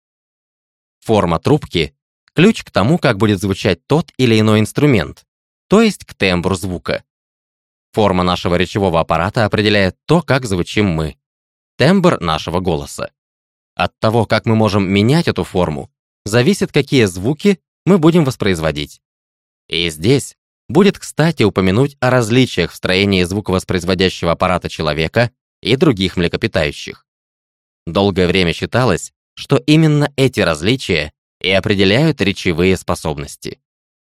Форма трубки – ключ к тому, как будет звучать тот или иной инструмент, то есть к тембру звука. Форма нашего речевого аппарата определяет то, как звучим мы, тембр нашего голоса. От того, как мы можем менять эту форму, зависит, какие звуки мы будем воспроизводить. И здесь будет кстати упомянуть о различиях в строении звуковоспроизводящего аппарата человека и других млекопитающих. Долгое время считалось, что именно эти различия и определяют речевые способности.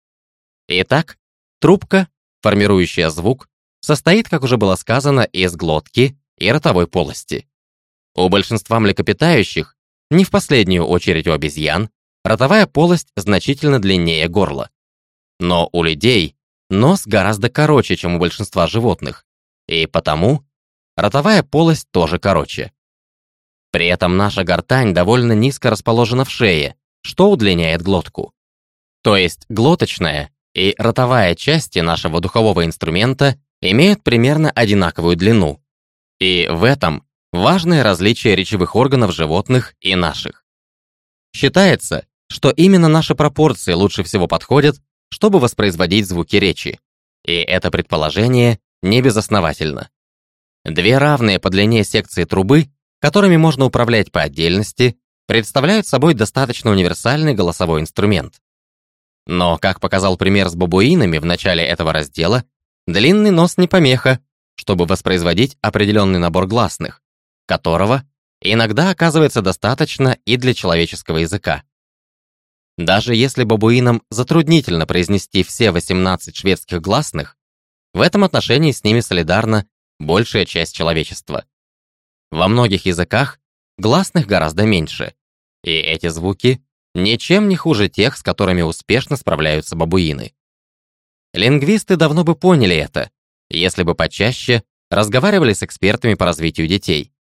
Итак, трубка, формирующая звук, состоит, как уже было сказано, из глотки и ротовой полости. У большинства млекопитающих, не в последнюю очередь у обезьян, ротовая полость значительно длиннее горла. Но у людей нос гораздо короче, чем у большинства животных, и потому ротовая полость тоже короче. При этом наша гортань довольно низко расположена в шее, что удлиняет глотку. То есть глоточная и ротовая части нашего духового инструмента имеют примерно одинаковую длину. И в этом важное различие речевых органов животных и наших. Считается, что именно наши пропорции лучше всего подходят, чтобы воспроизводить звуки речи. И это предположение не безосновательно. Две равные по длине секции трубы, которыми можно управлять по отдельности, представляют собой достаточно универсальный голосовой инструмент. Но, как показал пример с бабуинами в начале этого раздела, длинный нос не помеха, чтобы воспроизводить определенный набор гласных, которого иногда оказывается достаточно и для человеческого языка. Даже если бабуинам затруднительно произнести все восемнадцать шведских гласных, в этом отношении с ними солидарна большая часть человечества. Во многих языках гласных гораздо меньше, и эти звуки ничем не хуже тех, с которыми успешно справляются бабуины. Лингвисты давно бы поняли это, если бы почаще разговаривали с экспертами по развитию детей.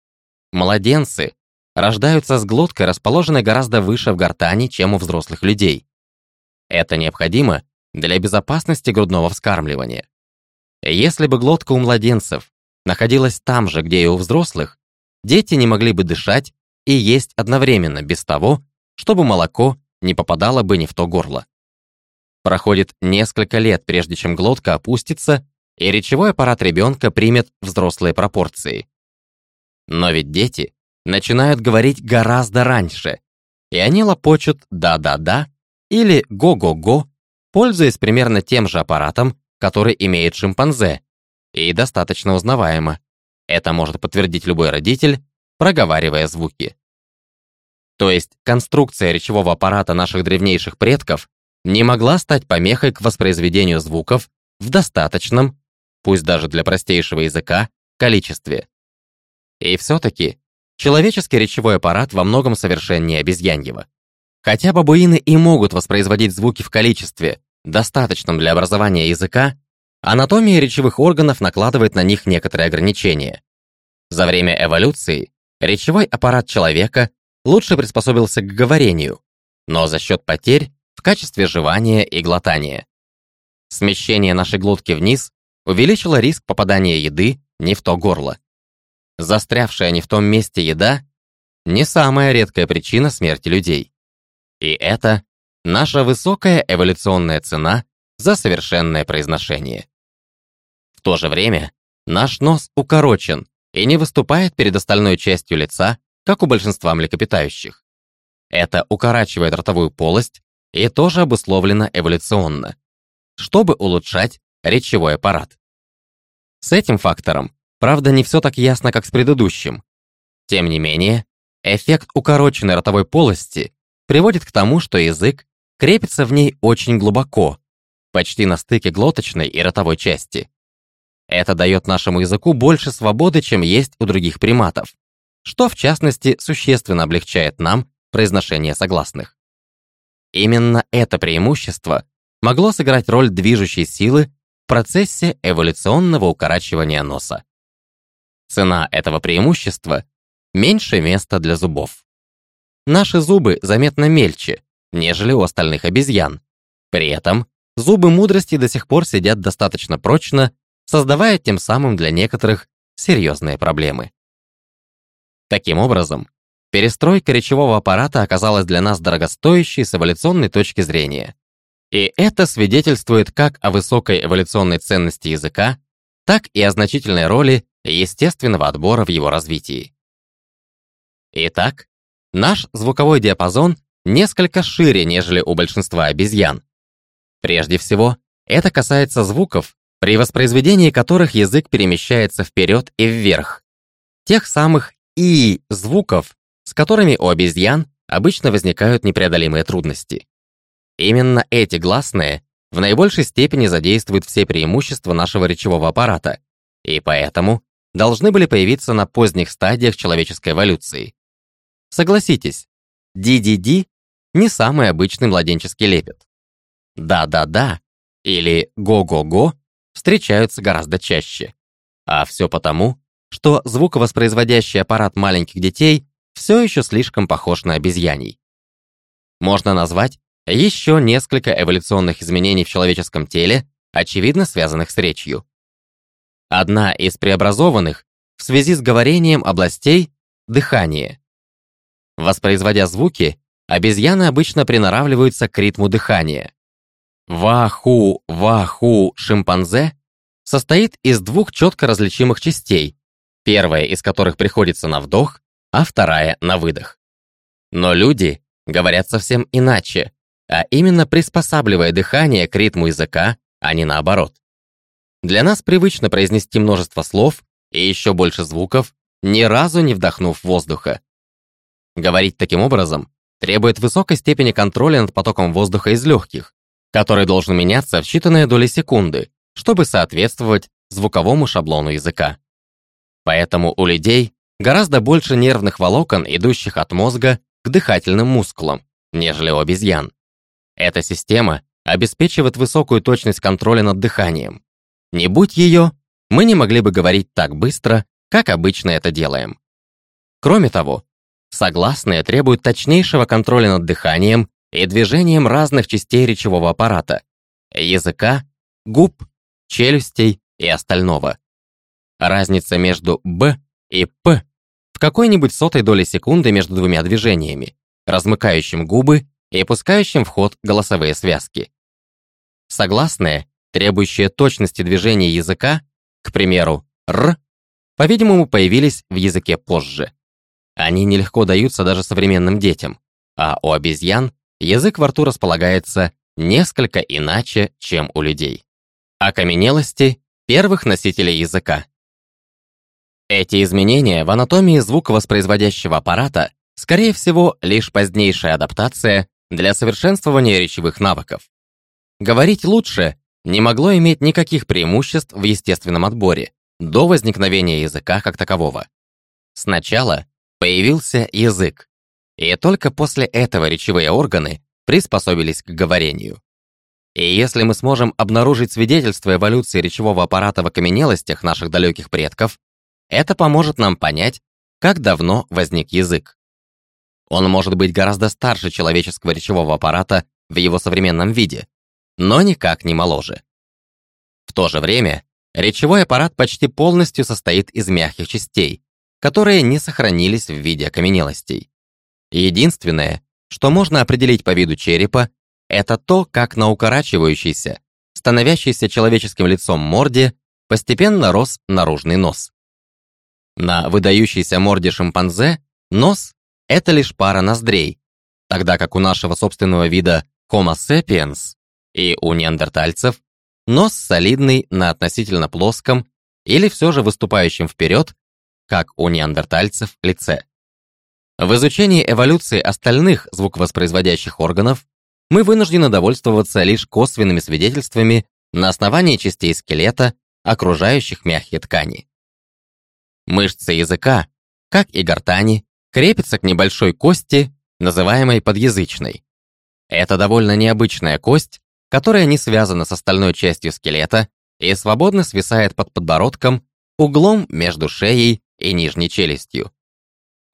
Младенцы рождаются с глоткой, расположенной гораздо выше в гортани, чем у взрослых людей. Это необходимо для безопасности грудного вскармливания. Если бы глотка у младенцев находилась там же, где и у взрослых, дети не могли бы дышать и есть одновременно без того, чтобы молоко не попадало бы не в то горло. Проходит несколько лет, прежде чем глотка опустится, и речевой аппарат ребенка примет взрослые пропорции. Но ведь дети начинают говорить гораздо раньше, и они лопочут «да-да-да» или «го-го-го», пользуясь примерно тем же аппаратом, который имеет шимпанзе, и достаточно узнаваемо. Это может подтвердить любой родитель, проговаривая звуки. То есть конструкция речевого аппарата наших древнейших предков не могла стать помехой к воспроизведению звуков в достаточном, пусть даже для простейшего языка, количестве. И все-таки человеческий речевой аппарат во многом совершеннее обезьяньего. Хотя бабуины и могут воспроизводить звуки в количестве, достаточном для образования языка, анатомия речевых органов накладывает на них некоторые ограничения. За время эволюции речевой аппарат человека лучше приспособился к говорению, но за счет потерь в качестве жевания и глотания. Смещение нашей глотки вниз увеличило риск попадания еды не в то горло. Застрявшая не в том месте еда – не самая редкая причина смерти людей. И это наша высокая эволюционная цена за совершенное произношение. В то же время наш нос укорочен и не выступает перед остальной частью лица, как у большинства млекопитающих. Это укорачивает ротовую полость и тоже обусловлено эволюционно, чтобы улучшать речевой аппарат. С этим фактором, правда, не все так ясно, как с предыдущим. Тем не менее, эффект укороченной ротовой полости приводит к тому, что язык крепится в ней очень глубоко, почти на стыке глоточной и ротовой части. Это дает нашему языку больше свободы, чем есть у других приматов, что, в частности, существенно облегчает нам произношение согласных. Именно это преимущество могло сыграть роль движущей силы в процессе эволюционного укорачивания носа. Цена этого преимущества меньше места для зубов. Наши зубы заметно мельче, нежели у остальных обезьян. При этом зубы мудрости до сих пор сидят достаточно прочно, создавая тем самым для некоторых серьезные проблемы. Таким образом, перестройка речевого аппарата оказалась для нас дорогостоящей с эволюционной точки зрения. И это свидетельствует как о высокой эволюционной ценности языка, так и о значительной роли естественного отбора в его развитии. Итак, наш звуковой диапазон несколько шире, нежели у большинства обезьян. Прежде всего, это касается звуков, при воспроизведении которых язык перемещается вперед и вверх. Тех самых «и» звуков, с которыми у обезьян обычно возникают непреодолимые трудности. Именно эти гласные в наибольшей степени задействуют все преимущества нашего речевого аппарата, и поэтому должны были появиться на поздних стадиях человеческой эволюции. Согласитесь, «ди-ди-ди» не самый обычный младенческий лепет. «Да-да-да» или «го-го-го» встречаются гораздо чаще. А все потому, что звуковоспроизводящий аппарат маленьких детей все еще слишком похож на обезьяний. Можно назвать еще несколько эволюционных изменений в человеческом теле, очевидно связанных с речью. Одна из преобразованных в связи с говорением областей – дыхание. Воспроизводя звуки, обезьяны обычно приноравливаются к ритму дыхания. Ва-ху, ва-ху шимпанзе состоит из двух четко различимых частей, первая из которых приходится на вдох, а вторая на выдох. Но люди говорят совсем иначе, а именно приспосабливая дыхание к ритму языка, а не наоборот. Для нас привычно произнести множество слов и еще больше звуков, ни разу не вдохнув воздуха. Говорить таким образом требует высокой степени контроля над потоком воздуха из легких, который должен меняться в считанные доли секунды, чтобы соответствовать звуковому шаблону языка. Поэтому у людей гораздо больше нервных волокон, идущих от мозга к дыхательным мускулам, нежели у обезьян. Эта система обеспечивает высокую точность контроля над дыханием. Не будь ее, мы не могли бы говорить так быстро, как обычно это делаем. Кроме того, согласные требуют точнейшего контроля над дыханием и движением разных частей речевого аппарата – языка, губ, челюстей и остального. Разница между «б» и «п» в какой-нибудь сотой доли секунды между двумя движениями, размыкающим губы и пускающим в ход голосовые связки. Согласные, требующие точности движения языка, к примеру, «р», по-видимому, появились в языке позже. Они нелегко даются даже современным детям, а у обезьян язык во рту располагается несколько иначе, чем у людей. Окаменелости первых носителей языка. Эти изменения в анатомии звуковоспроизводящего аппарата, скорее всего, лишь позднейшая адаптация для совершенствования речевых навыков. Говорить лучше не могло иметь никаких преимуществ в естественном отборе до возникновения языка как такового. Сначала появился язык, и только после этого речевые органы приспособились к говорению. И если мы сможем обнаружить свидетельство эволюции речевого аппарата в окаменелостях наших далеких предков, это поможет нам понять, как давно возник язык. Он может быть гораздо старше человеческого речевого аппарата в его современном виде, но никак не моложе. В то же время речевой аппарат почти полностью состоит из мягких частей, которые не сохранились в виде окаменелостей. Единственное, что можно определить по виду черепа, это то, как на укорачивающейся, становящейся человеческим лицом морде постепенно рос наружный нос. На выдающейся морде шимпанзе нос – это лишь пара ноздрей, тогда как у нашего собственного вида Homo sapiens и у неандертальцев нос солидный на относительно плоском или все же выступающем вперед, как у неандертальцев, лице. В изучении эволюции остальных звуковоспроизводящих органов мы вынуждены довольствоваться лишь косвенными свидетельствами на основании частей скелета, окружающих мягкие ткани. Мышцы языка, как и гортани, крепятся к небольшой кости, называемой подъязычной. Это довольно необычная кость, которая не связана с остальной частью скелета и свободно свисает под подбородком углом между шеей и нижней челюстью.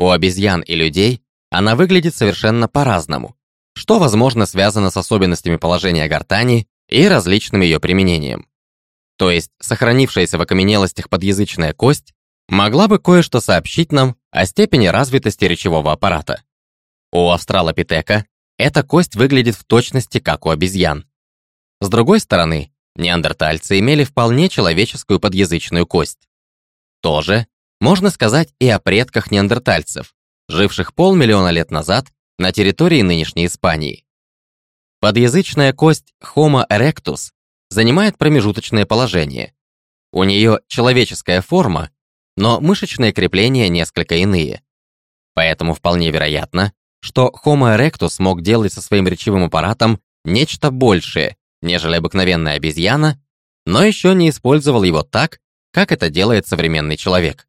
У обезьян и людей она выглядит совершенно по-разному, что, возможно, связано с особенностями положения гортани и различным ее применением. То есть, сохранившаяся в окаменелостях подъязычная кость могла бы кое-что сообщить нам о степени развитости речевого аппарата. У австралопитека эта кость выглядит в точности как у обезьян. С другой стороны, неандертальцы имели вполне человеческую подъязычную кость. Тоже можно сказать и о предках неандертальцев, живших полмиллиона лет назад на территории нынешней Испании. Подъязычная кость Homo erectus занимает промежуточное положение. У нее человеческая форма, но мышечные крепления несколько иные. Поэтому вполне вероятно, что Homo erectus мог делать со своим речевым аппаратом нечто большее, нежели обыкновенная обезьяна, но еще не использовал его так, как это делает современный человек.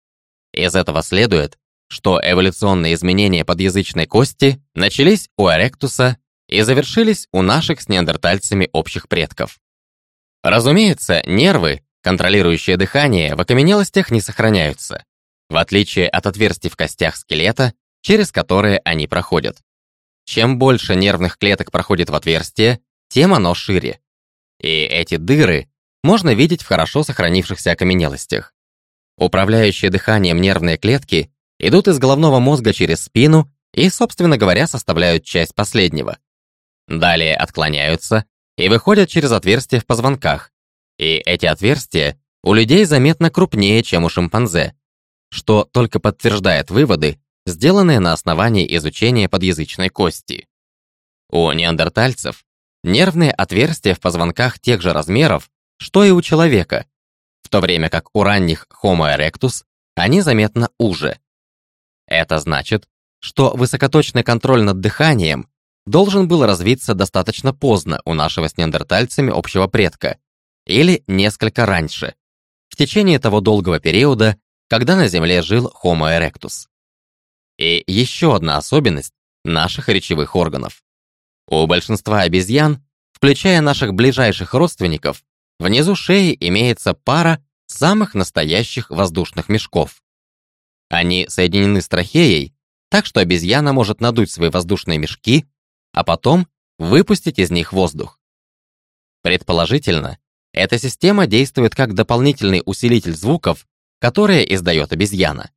Из этого следует, что эволюционные изменения подъязычной кости начались у эректуса и завершились у наших с неандертальцами общих предков. Разумеется, нервы, контролирующие дыхание, в окаменелостях не сохраняются, в отличие от отверстий в костях скелета, через которые они проходят. Чем больше нервных клеток проходит в отверстие, тем оно шире. И эти дыры можно видеть в хорошо сохранившихся окаменелостях. Управляющие дыханием нервные клетки идут из головного мозга через спину и, собственно говоря, составляют часть последнего. Далее отклоняются и выходят через отверстия в позвонках. И эти отверстия у людей заметно крупнее, чем у шимпанзе, что только подтверждает выводы, сделанные на основании изучения подъязычной кости. У неандертальцев нервные отверстия в позвонках тех же размеров, что и у человека, в то время как у ранних Homo erectus они заметно уже. Это значит, что высокоточный контроль над дыханием должен был развиться достаточно поздно у нашего с неандертальцами общего предка, или несколько раньше, в течение того долгого периода, когда на Земле жил Homo erectus. И еще одна особенность наших речевых органов. У большинства обезьян, включая наших ближайших родственников, внизу шеи имеется пара самых настоящих воздушных мешков. Они соединены с трахеей, так что обезьяна может надуть свои воздушные мешки, а потом выпустить из них воздух. Предположительно, эта система действует как дополнительный усилитель звуков, которые издает обезьяна.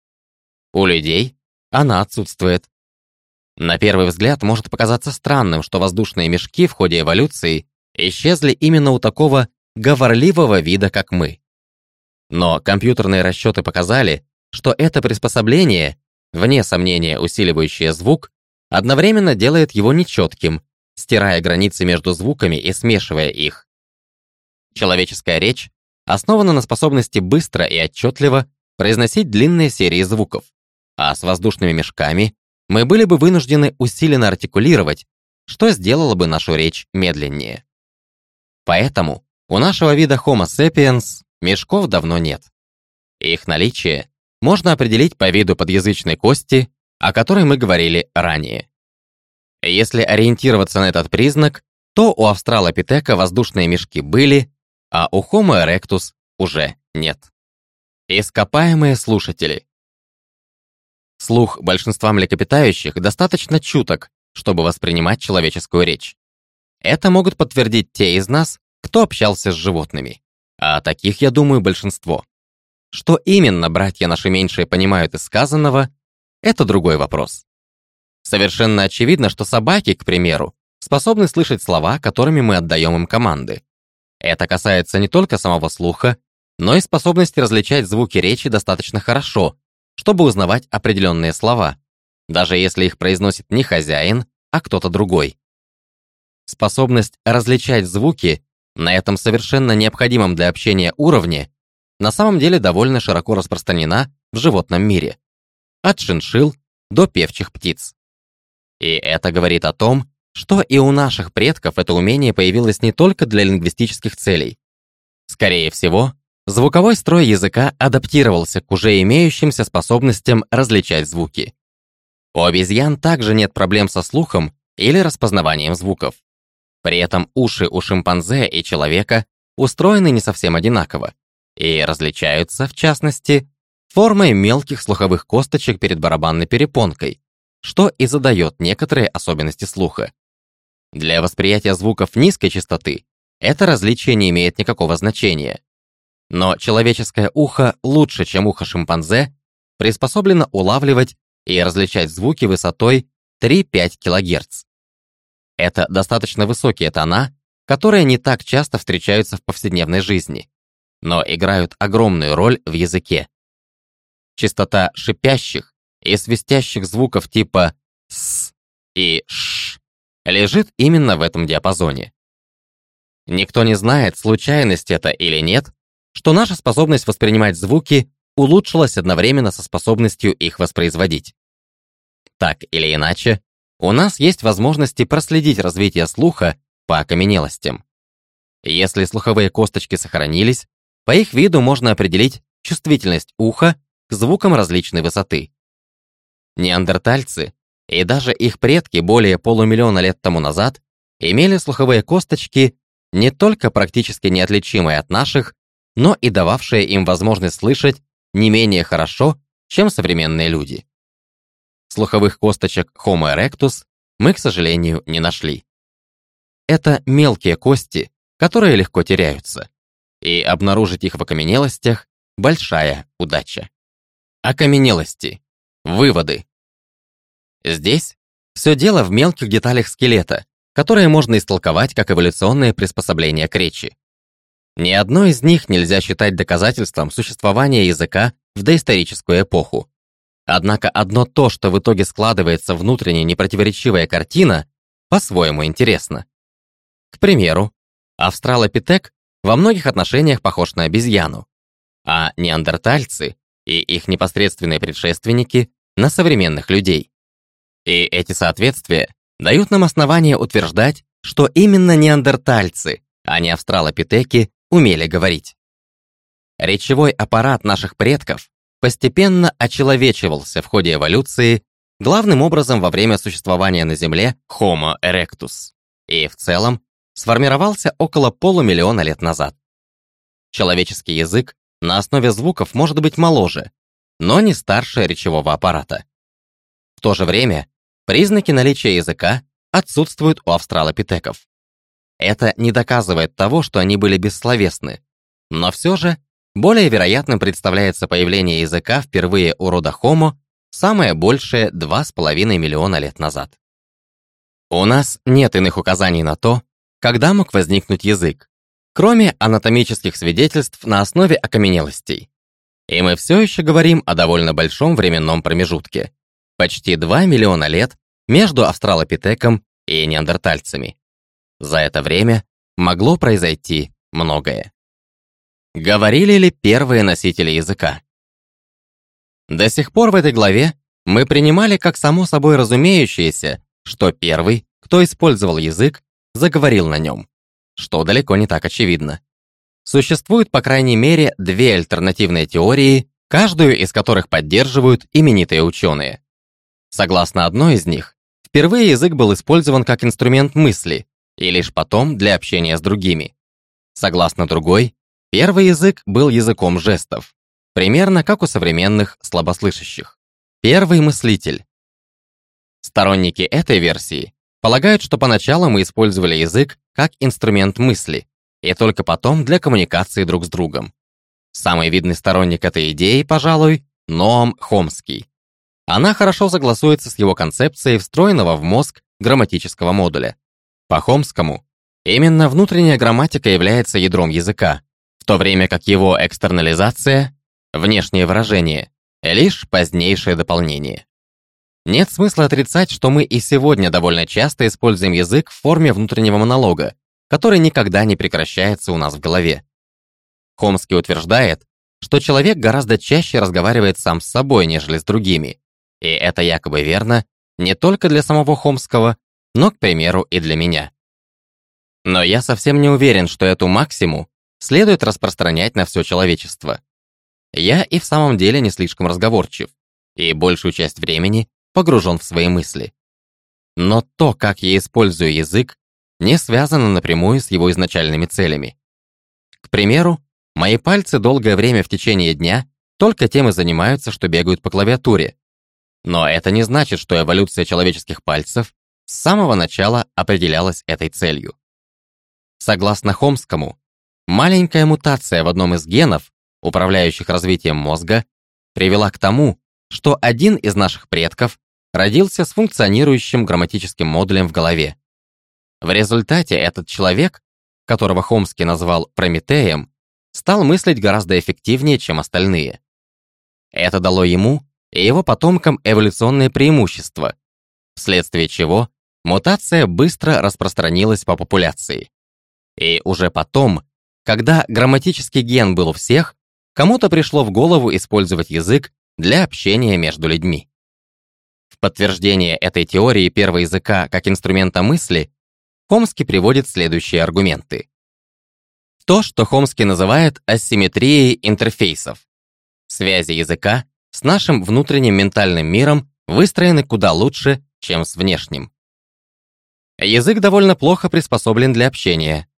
У людей она отсутствует. На первый взгляд может показаться странным, что воздушные мешки в ходе эволюции исчезли именно у такого говорливого вида, как мы. Но компьютерные расчеты показали, что это приспособление, вне сомнения усиливающее звук, одновременно делает его нечетким, стирая границы между звуками и смешивая их. Человеческая речь основана на способности быстро и отчетливо произносить длинные серии звуков, а с воздушными мешками мы были бы вынуждены усиленно артикулировать, что сделало бы нашу речь медленнее. Поэтому у нашего вида Homo sapiens мешков давно нет. Их наличие можно определить по виду подъязычной кости, о которой мы говорили ранее. Если ориентироваться на этот признак, то у австралопитека воздушные мешки были, а у Homo erectus уже нет. Ископаемые слушатели. Слух большинства млекопитающих достаточно чуток, чтобы воспринимать человеческую речь. Это могут подтвердить те из нас, кто общался с животными. А таких, я думаю, большинство. Что именно братья наши меньшие понимают из сказанного, это другой вопрос. Совершенно очевидно, что собаки, к примеру, способны слышать слова, которыми мы отдаем им команды. Это касается не только самого слуха, но и способности различать звуки речи достаточно хорошо, чтобы узнавать определенные слова, даже если их произносит не хозяин, а кто-то другой. Способность различать звуки на этом совершенно необходимом для общения уровне на самом деле довольно широко распространена в животном мире, от шиншилл до певчих птиц. И это говорит о том, что и у наших предков это умение появилось не только для лингвистических целей. Скорее всего, звуковой строй языка адаптировался к уже имеющимся способностям различать звуки. У обезьян также нет проблем со слухом или распознаванием звуков. При этом уши у шимпанзе и человека устроены не совсем одинаково и различаются, в частности, формой мелких слуховых косточек перед барабанной перепонкой, что и задает некоторые особенности слуха. Для восприятия звуков низкой частоты это различие не имеет никакого значения. Но человеческое ухо лучше, чем ухо шимпанзе, приспособлено улавливать и различать звуки высотой три-пять килогерц. Это достаточно высокие тона, которые не так часто встречаются в повседневной жизни, но играют огромную роль в языке. Частота шипящих и свистящих звуков типа «с» и «ш» лежит именно в этом диапазоне. Никто не знает, случайность это или нет, что наша способность воспринимать звуки улучшилась одновременно со способностью их воспроизводить. Так или иначе, у нас есть возможности проследить развитие слуха по окаменелостям. Если слуховые косточки сохранились, по их виду можно определить чувствительность уха к звукам различной высоты. Неандертальцы и даже их предки более полумиллиона лет тому назад имели слуховые косточки не только практически неотличимые от наших, но и дававшие им возможность слышать не менее хорошо, чем современные люди. Слуховых косточек Homo erectus мы, к сожалению, не нашли. Это мелкие кости, которые легко теряются, и обнаружить их в окаменелостях – большая удача. Окаменелости. Выводы. Здесь все дело в мелких деталях скелета, которые можно истолковать как эволюционные приспособления к речи. Ни одно из них нельзя считать доказательством существования языка в доисторическую эпоху. Однако одно то, что в итоге складывается внутренне непротиворечивая картина, по-своему интересно. К примеру, австралопитек во многих отношениях похож на обезьяну, а неандертальцы и их непосредственные предшественники на современных людей. И эти соответствия дают нам основание утверждать, что именно неандертальцы, а не австралопитеки, умели говорить. Речевой аппарат наших предков постепенно очеловечивался в ходе эволюции, главным образом во время существования на Земле Homo erectus, и в целом сформировался около полумиллиона лет назад. Человеческий язык на основе звуков может быть моложе, но не старше речевого аппарата. В то же время признаки наличия языка отсутствуют у австралопитеков. Это не доказывает того, что они были бессловесны, но все же более вероятным представляется появление языка впервые у рода Homo самое большее два с половиной миллиона лет назад. У нас нет иных указаний на то, когда мог возникнуть язык, кроме анатомических свидетельств на основе окаменелостей. И мы все еще говорим о довольно большом временном промежутке, почти два миллиона лет между австралопитеком и неандертальцами. За это время могло произойти многое. Говорили ли первые носители языка? До сих пор в этой главе мы принимали как само собой разумеющееся, что первый, кто использовал язык, заговорил на нем, что далеко не так очевидно. Существует, по крайней мере, две альтернативные теории, каждую из которых поддерживают именитые ученые. Согласно одной из них, впервые язык был использован как инструмент мысли, и лишь потом для общения с другими. Согласно другой, первый язык был языком жестов, примерно как у современных слабослышащих. Первый мыслитель. Сторонники этой версии полагают, что поначалу мы использовали язык как инструмент мысли, и только потом для коммуникации друг с другом. Самый видный сторонник этой идеи, пожалуй, Ноам Хомский. Она хорошо согласуется с его концепцией встроенного в мозг грамматического модуля. По Хомскому, именно внутренняя грамматика является ядром языка, в то время как его экстернализация, внешнее выражение, лишь позднейшее дополнение. Нет смысла отрицать, что мы и сегодня довольно часто используем язык в форме внутреннего монолога, который никогда не прекращается у нас в голове. Хомский утверждает, что человек гораздо чаще разговаривает сам с собой, нежели с другими. И это якобы верно не только для самого Хомского, но, к примеру, и для меня. Но я совсем не уверен, что эту максиму следует распространять на все человечество. Я и в самом деле не слишком разговорчив, и большую часть времени погружен в свои мысли. Но то, как я использую язык, не связано напрямую с его изначальными целями. К примеру, мои пальцы долгое время в течение дня только тем и занимаются, что бегают по клавиатуре. Но это не значит, что эволюция человеческих пальцев с самого начала определялась этой целью. Согласно Хомскому, маленькая мутация в одном из генов, управляющих развитием мозга, привела к тому, что один из наших предков родился с функционирующим грамматическим модулем в голове. В результате этот человек, которого Хомский назвал Прометеем, стал мыслить гораздо эффективнее, чем остальные. Это дало ему и его потомкам эволюционное преимущество, вследствие чего мутация быстро распространилась по популяции. И уже потом, когда грамматический ген был у всех, кому-то пришло в голову использовать язык для общения между людьми. В подтверждение этой теории первого языка как инструмента мысли Хомский приводит следующие аргументы. То, что Хомский называет асимметрией интерфейсов. Связи языка с нашим внутренним ментальным миром выстроены куда лучше, чем с внешним. Язык довольно плохо приспособлен для общения.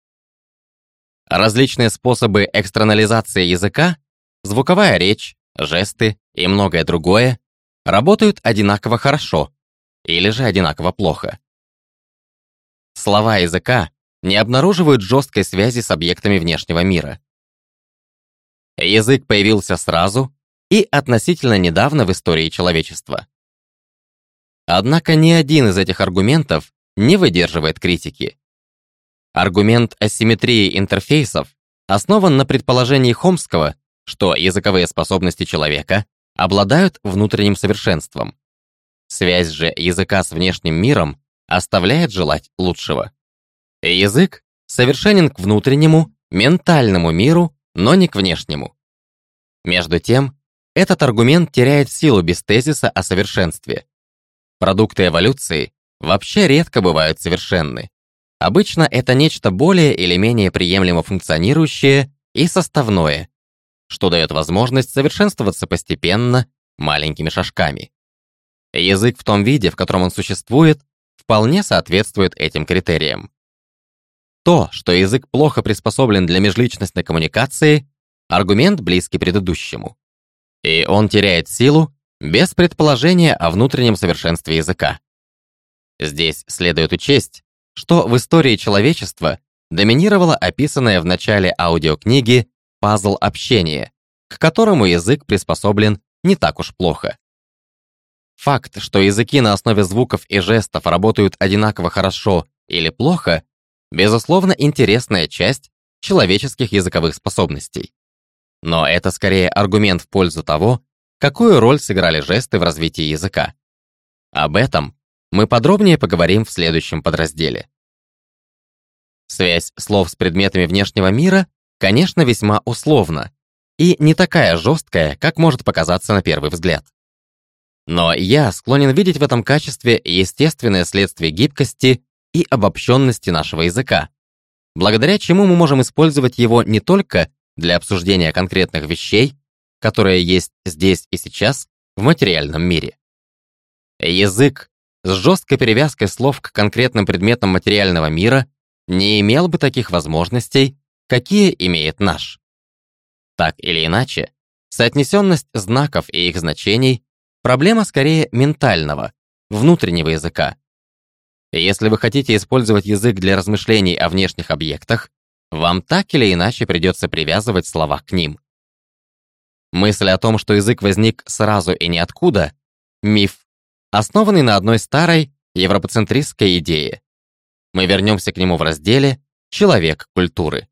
Различные способы экстернализации языка, звуковая речь, жесты и многое другое работают одинаково хорошо или же одинаково плохо. Слова языка не обнаруживают жесткой связи с объектами внешнего мира. Язык появился сразу и относительно недавно в истории человечества. Однако ни один из этих аргументов не выдерживает критики. Аргумент асимметрии интерфейсов основан на предположении Хомского, что языковые способности человека обладают внутренним совершенством. Связь же языка с внешним миром оставляет желать лучшего. Язык совершенен к внутреннему, ментальному миру, но не к внешнему. Между тем, этот аргумент теряет силу без тезиса о совершенстве. Продукты эволюции вообще редко бывают совершенны. Обычно это нечто более или менее приемлемо функционирующее и составное, что дает возможность совершенствоваться постепенно, маленькими шажками. Язык в том виде, в котором он существует, вполне соответствует этим критериям. То, что язык плохо приспособлен для межличностной коммуникации, аргумент близкий предыдущему. И он теряет силу без предположения о внутреннем совершенстве языка. Здесь следует учесть, что в истории человечества доминировала описанная в начале аудиокниги пазл общения, к которому язык приспособлен не так уж плохо. Факт, что языки на основе звуков и жестов работают одинаково хорошо или плохо, безусловно, интересная часть человеческих языковых способностей. Но это скорее аргумент в пользу того, какую роль сыграли жесты в развитии языка. Об этом мы подробнее поговорим в следующем подразделе. Связь слов с предметами внешнего мира, конечно, весьма условна и не такая жесткая, как может показаться на первый взгляд. Но я склонен видеть в этом качестве естественное следствие гибкости и обобщенности нашего языка, благодаря чему мы можем использовать его не только для обсуждения конкретных вещей, которые есть здесь и сейчас в материальном мире. Язык с жесткой перевязкой слов к конкретным предметам материального мира не имел бы таких возможностей, какие имеет наш. Так или иначе, соотнесенность знаков и их значений – проблема скорее ментального, внутреннего языка. Если вы хотите использовать язык для размышлений о внешних объектах, вам так или иначе придется привязывать слова к ним. Мысль о том, что язык возник сразу и ниоткуда – миф, основанный на одной старой европоцентристской идее. Мы вернемся к нему в разделе «Человек культуры».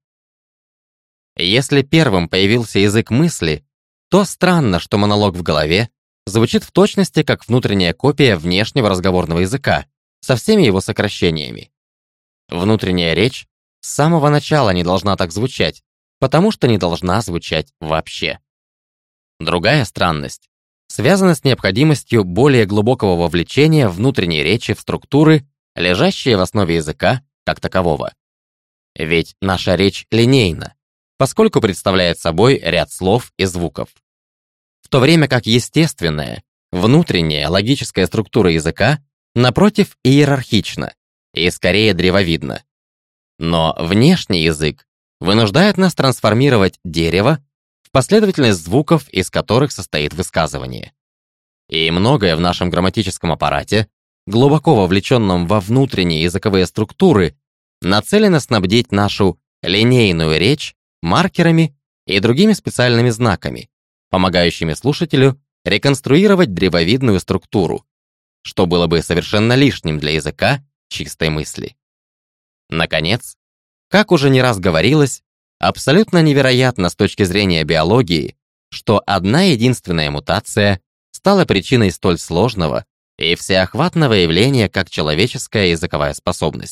Если первым появился язык мысли, то странно, что монолог в голове звучит в точности как внутренняя копия внешнего разговорного языка со всеми его сокращениями. Внутренняя речь с самого начала не должна так звучать, потому что не должна звучать вообще. Другая странность связана с необходимостью более глубокого вовлечения внутренней речи в структуры, лежащие в основе языка как такового. Ведь наша речь линейна, поскольку представляет собой ряд слов и звуков. В то время как естественная, внутренняя логическая структура языка, напротив, иерархична и скорее древовидна. Но внешний язык вынуждает нас трансформировать дерево в последовательность звуков, из которых состоит высказывание. И многое в нашем грамматическом аппарате, глубоко вовлеченном во внутренние языковые структуры, нацелено снабдить нашу линейную речь маркерами и другими специальными знаками, помогающими слушателю реконструировать древовидную структуру, что было бы совершенно лишним для языка чистой мысли. Наконец, как уже не раз говорилось, абсолютно невероятно с точки зрения биологии, что одна единственная мутация стала причиной столь сложного и всеохватного явления, как человеческая языковая способность.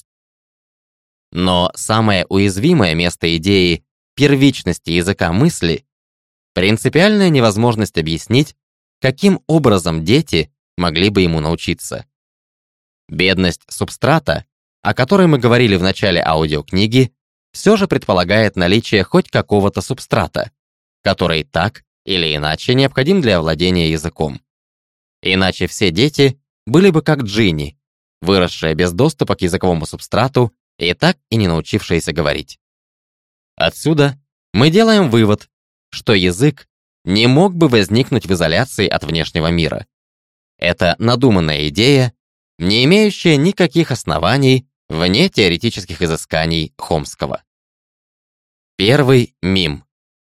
Но самое уязвимое место идеи первичности языка мысли — принципиальная невозможность объяснить, каким образом дети могли бы ему научиться. Бедность субстрата, о которой мы говорили в начале аудиокниги, все же предполагает наличие хоть какого-то субстрата, который так или иначе необходим для овладения языком. Иначе все дети были бы как Джинни, выросшие без доступа к языковому субстрату и так и не научившиеся говорить. Отсюда мы делаем вывод, что язык не мог бы возникнуть в изоляции от внешнего мира. Это надуманная идея, не имеющая никаких оснований вне теоретических изысканий Хомского. Первый мим.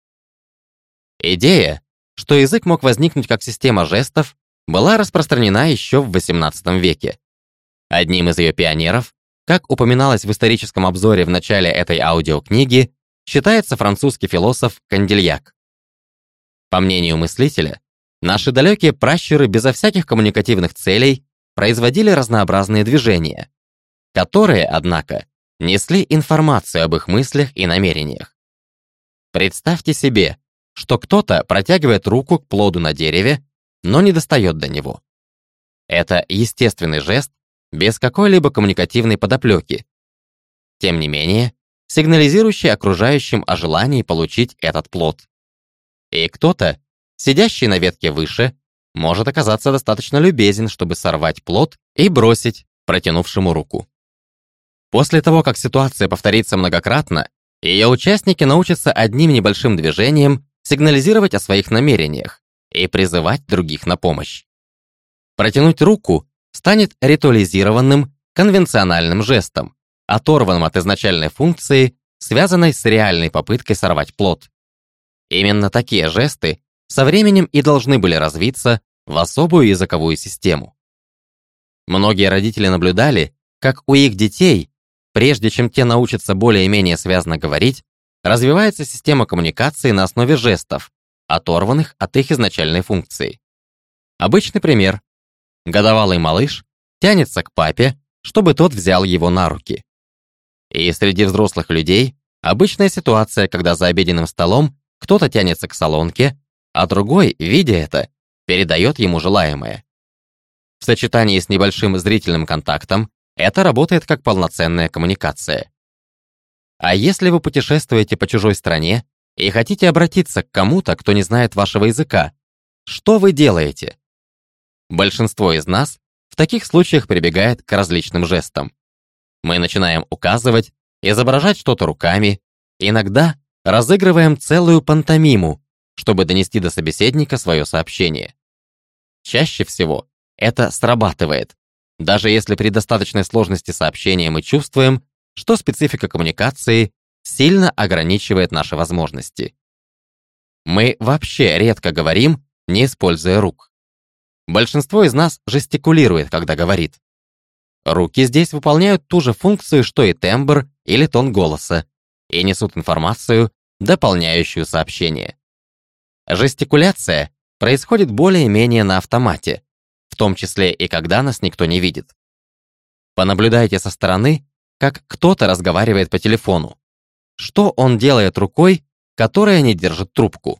Идея, что язык мог возникнуть как система жестов, была распространена еще в восемнадцатом веке. Одним из ее пионеров, как упоминалось в историческом обзоре в начале этой аудиокниги, считается французский философ Кандильяк. По мнению мыслителя, наши далекие пращуры безо всяких коммуникативных целей производили разнообразные движения, которые, однако, несли информацию об их мыслях и намерениях. Представьте себе, что кто-то протягивает руку к плоду на дереве, но не достает до него. Это естественный жест, без какой-либо коммуникативной подоплеки. Тем не менее, сигнализирующий окружающим о желании получить этот плод. И кто-то, сидящий на ветке выше, может оказаться достаточно любезен, чтобы сорвать плод и бросить протянувшему руку. После того, как ситуация повторится многократно, ее участники научатся одним небольшим движением сигнализировать о своих намерениях и призывать других на помощь. Протянуть руку станет ритуализированным, конвенциональным жестом, оторванным от изначальной функции, связанной с реальной попыткой сорвать плод. Именно такие жесты со временем и должны были развиться в особую языковую систему. Многие родители наблюдали, как у их детей, прежде чем те научатся более-менее связно говорить, развивается система коммуникации на основе жестов, оторванных от их изначальной функции. Обычный пример. Годовалый малыш тянется к папе, чтобы тот взял его на руки. И среди взрослых людей обычная ситуация, когда за обеденным столом кто-то тянется к солонке, а другой, видя это, передает ему желаемое. В сочетании с небольшим зрительным контактом это работает как полноценная коммуникация. А если вы путешествуете по чужой стране и хотите обратиться к кому-то, кто не знает вашего языка, что вы делаете? Большинство из нас в таких случаях прибегает к различным жестам. Мы начинаем указывать, изображать что-то руками, иногда разыгрываем целую пантомиму, чтобы донести до собеседника свое сообщение. Чаще всего это срабатывает, даже если при достаточной сложности сообщения мы чувствуем, что специфика коммуникации сильно ограничивает наши возможности. Мы вообще редко говорим, не используя рук. Большинство из нас жестикулирует, когда говорит. Руки здесь выполняют ту же функцию, что и тембр или тон голоса, и несут информацию, дополняющую сообщение. Жестикуляция происходит более-менее на автомате, в том числе и когда нас никто не видит. Понаблюдайте со стороны, как кто-то разговаривает по телефону. Что он делает рукой, которая не держит трубку?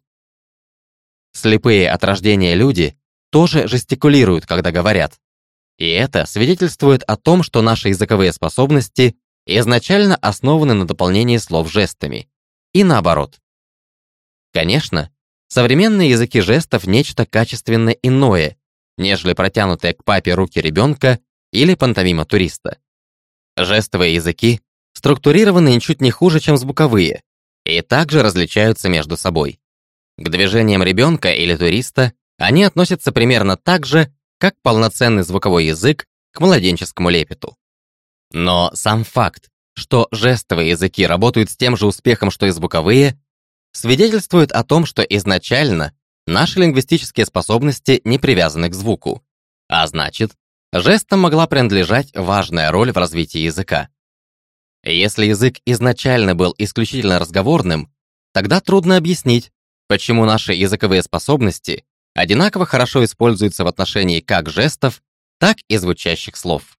Слепые от рождения люди тоже жестикулируют, когда говорят. И это свидетельствует о том, что наши языковые способности изначально основаны на дополнении слов жестами. И наоборот. Конечно, современные языки жестов нечто качественно иное, нежели протянутые к папе руки ребенка или пантомима туриста. Жестовые языки структурированы ничуть не хуже, чем звуковые, и также различаются между собой. К движениям ребенка или туриста они относятся примерно так же, как полноценный звуковой язык к младенческому лепету. Но сам факт, что жестовые языки работают с тем же успехом, что и звуковые, свидетельствует о том, что изначально наши лингвистические способности не привязаны к звуку, а значит, жестам могла принадлежать важная роль в развитии языка. Если язык изначально был исключительно разговорным, тогда трудно объяснить, почему наши языковые способности одинаково хорошо используются в отношении как жестов, так и звучащих слов.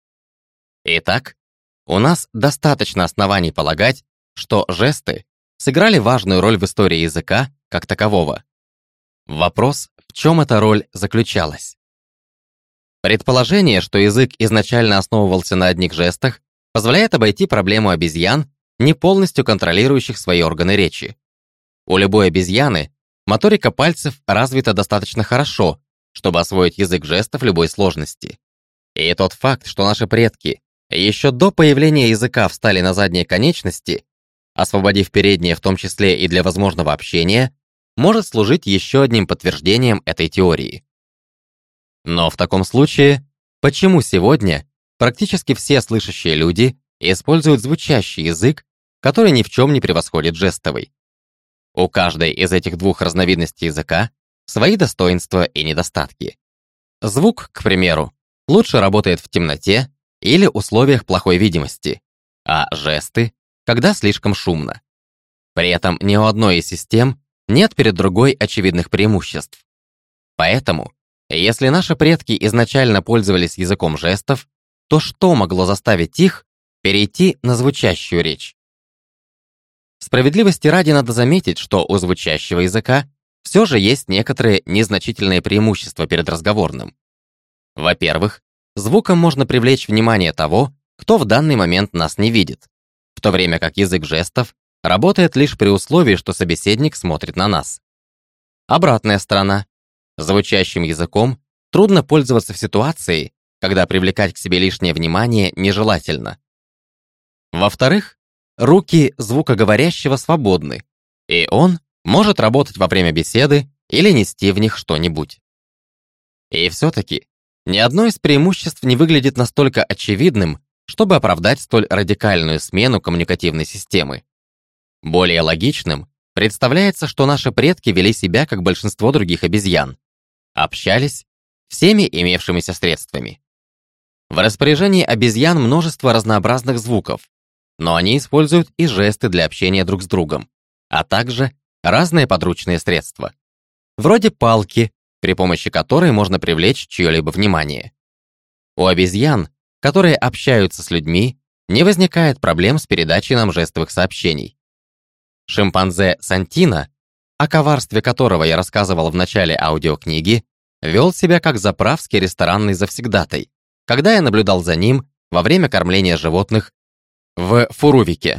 Итак, у нас достаточно оснований полагать, что жесты сыграли важную роль в истории языка как такового. Вопрос, в чем эта роль заключалась? Предположение, что язык изначально основывался на одних жестах, позволяет обойти проблему обезьян, не полностью контролирующих свои органы речи. У любой обезьяны моторика пальцев развита достаточно хорошо, чтобы освоить язык жестов любой сложности. И тот факт, что наши предки еще до появления языка встали на задние конечности, освободив передние в том числе и для возможного общения, может служить еще одним подтверждением этой теории. Но в таком случае, почему сегодня практически все слышащие люди используют звучащий язык, который ни в чем не превосходит жестовый? У каждой из этих двух разновидностей языка свои достоинства и недостатки. Звук, к примеру, лучше работает в темноте или условиях плохой видимости, а жесты, когда слишком шумно. При этом ни у одной из систем нет перед другой очевидных преимуществ. Поэтому, если наши предки изначально пользовались языком жестов, то что могло заставить их перейти на звучащую речь? Справедливости ради надо заметить, что у звучащего языка все же есть некоторые незначительные преимущества перед разговорным. Во-первых, звуком можно привлечь внимание того, кто в данный момент нас не видит, в то время как язык жестов работает лишь при условии, что собеседник смотрит на нас. Обратная сторона. Звучащим языком трудно пользоваться в ситуации, когда привлекать к себе лишнее внимание нежелательно. Во-вторых, руки звукоговорящего свободны, и он может работать во время беседы или нести в них что-нибудь. И все-таки ни одно из преимуществ не выглядит настолько очевидным, чтобы оправдать столь радикальную смену коммуникативной системы. Более логичным представляется, что наши предки вели себя как большинство других обезьян, общались всеми имевшимися средствами. В распоряжении обезьян множество разнообразных звуков, но они используют и жесты для общения друг с другом, а также разные подручные средства, вроде палки, при помощи которой можно привлечь чье-либо внимание. У обезьян, которые общаются с людьми, не возникает проблем с передачей нам жестовых сообщений. Шимпанзе Сантино, о коварстве которого я рассказывал в начале аудиокниги, вел себя как заправский ресторанный завсегдатай, когда я наблюдал за ним во время кормления животных в Фурувике.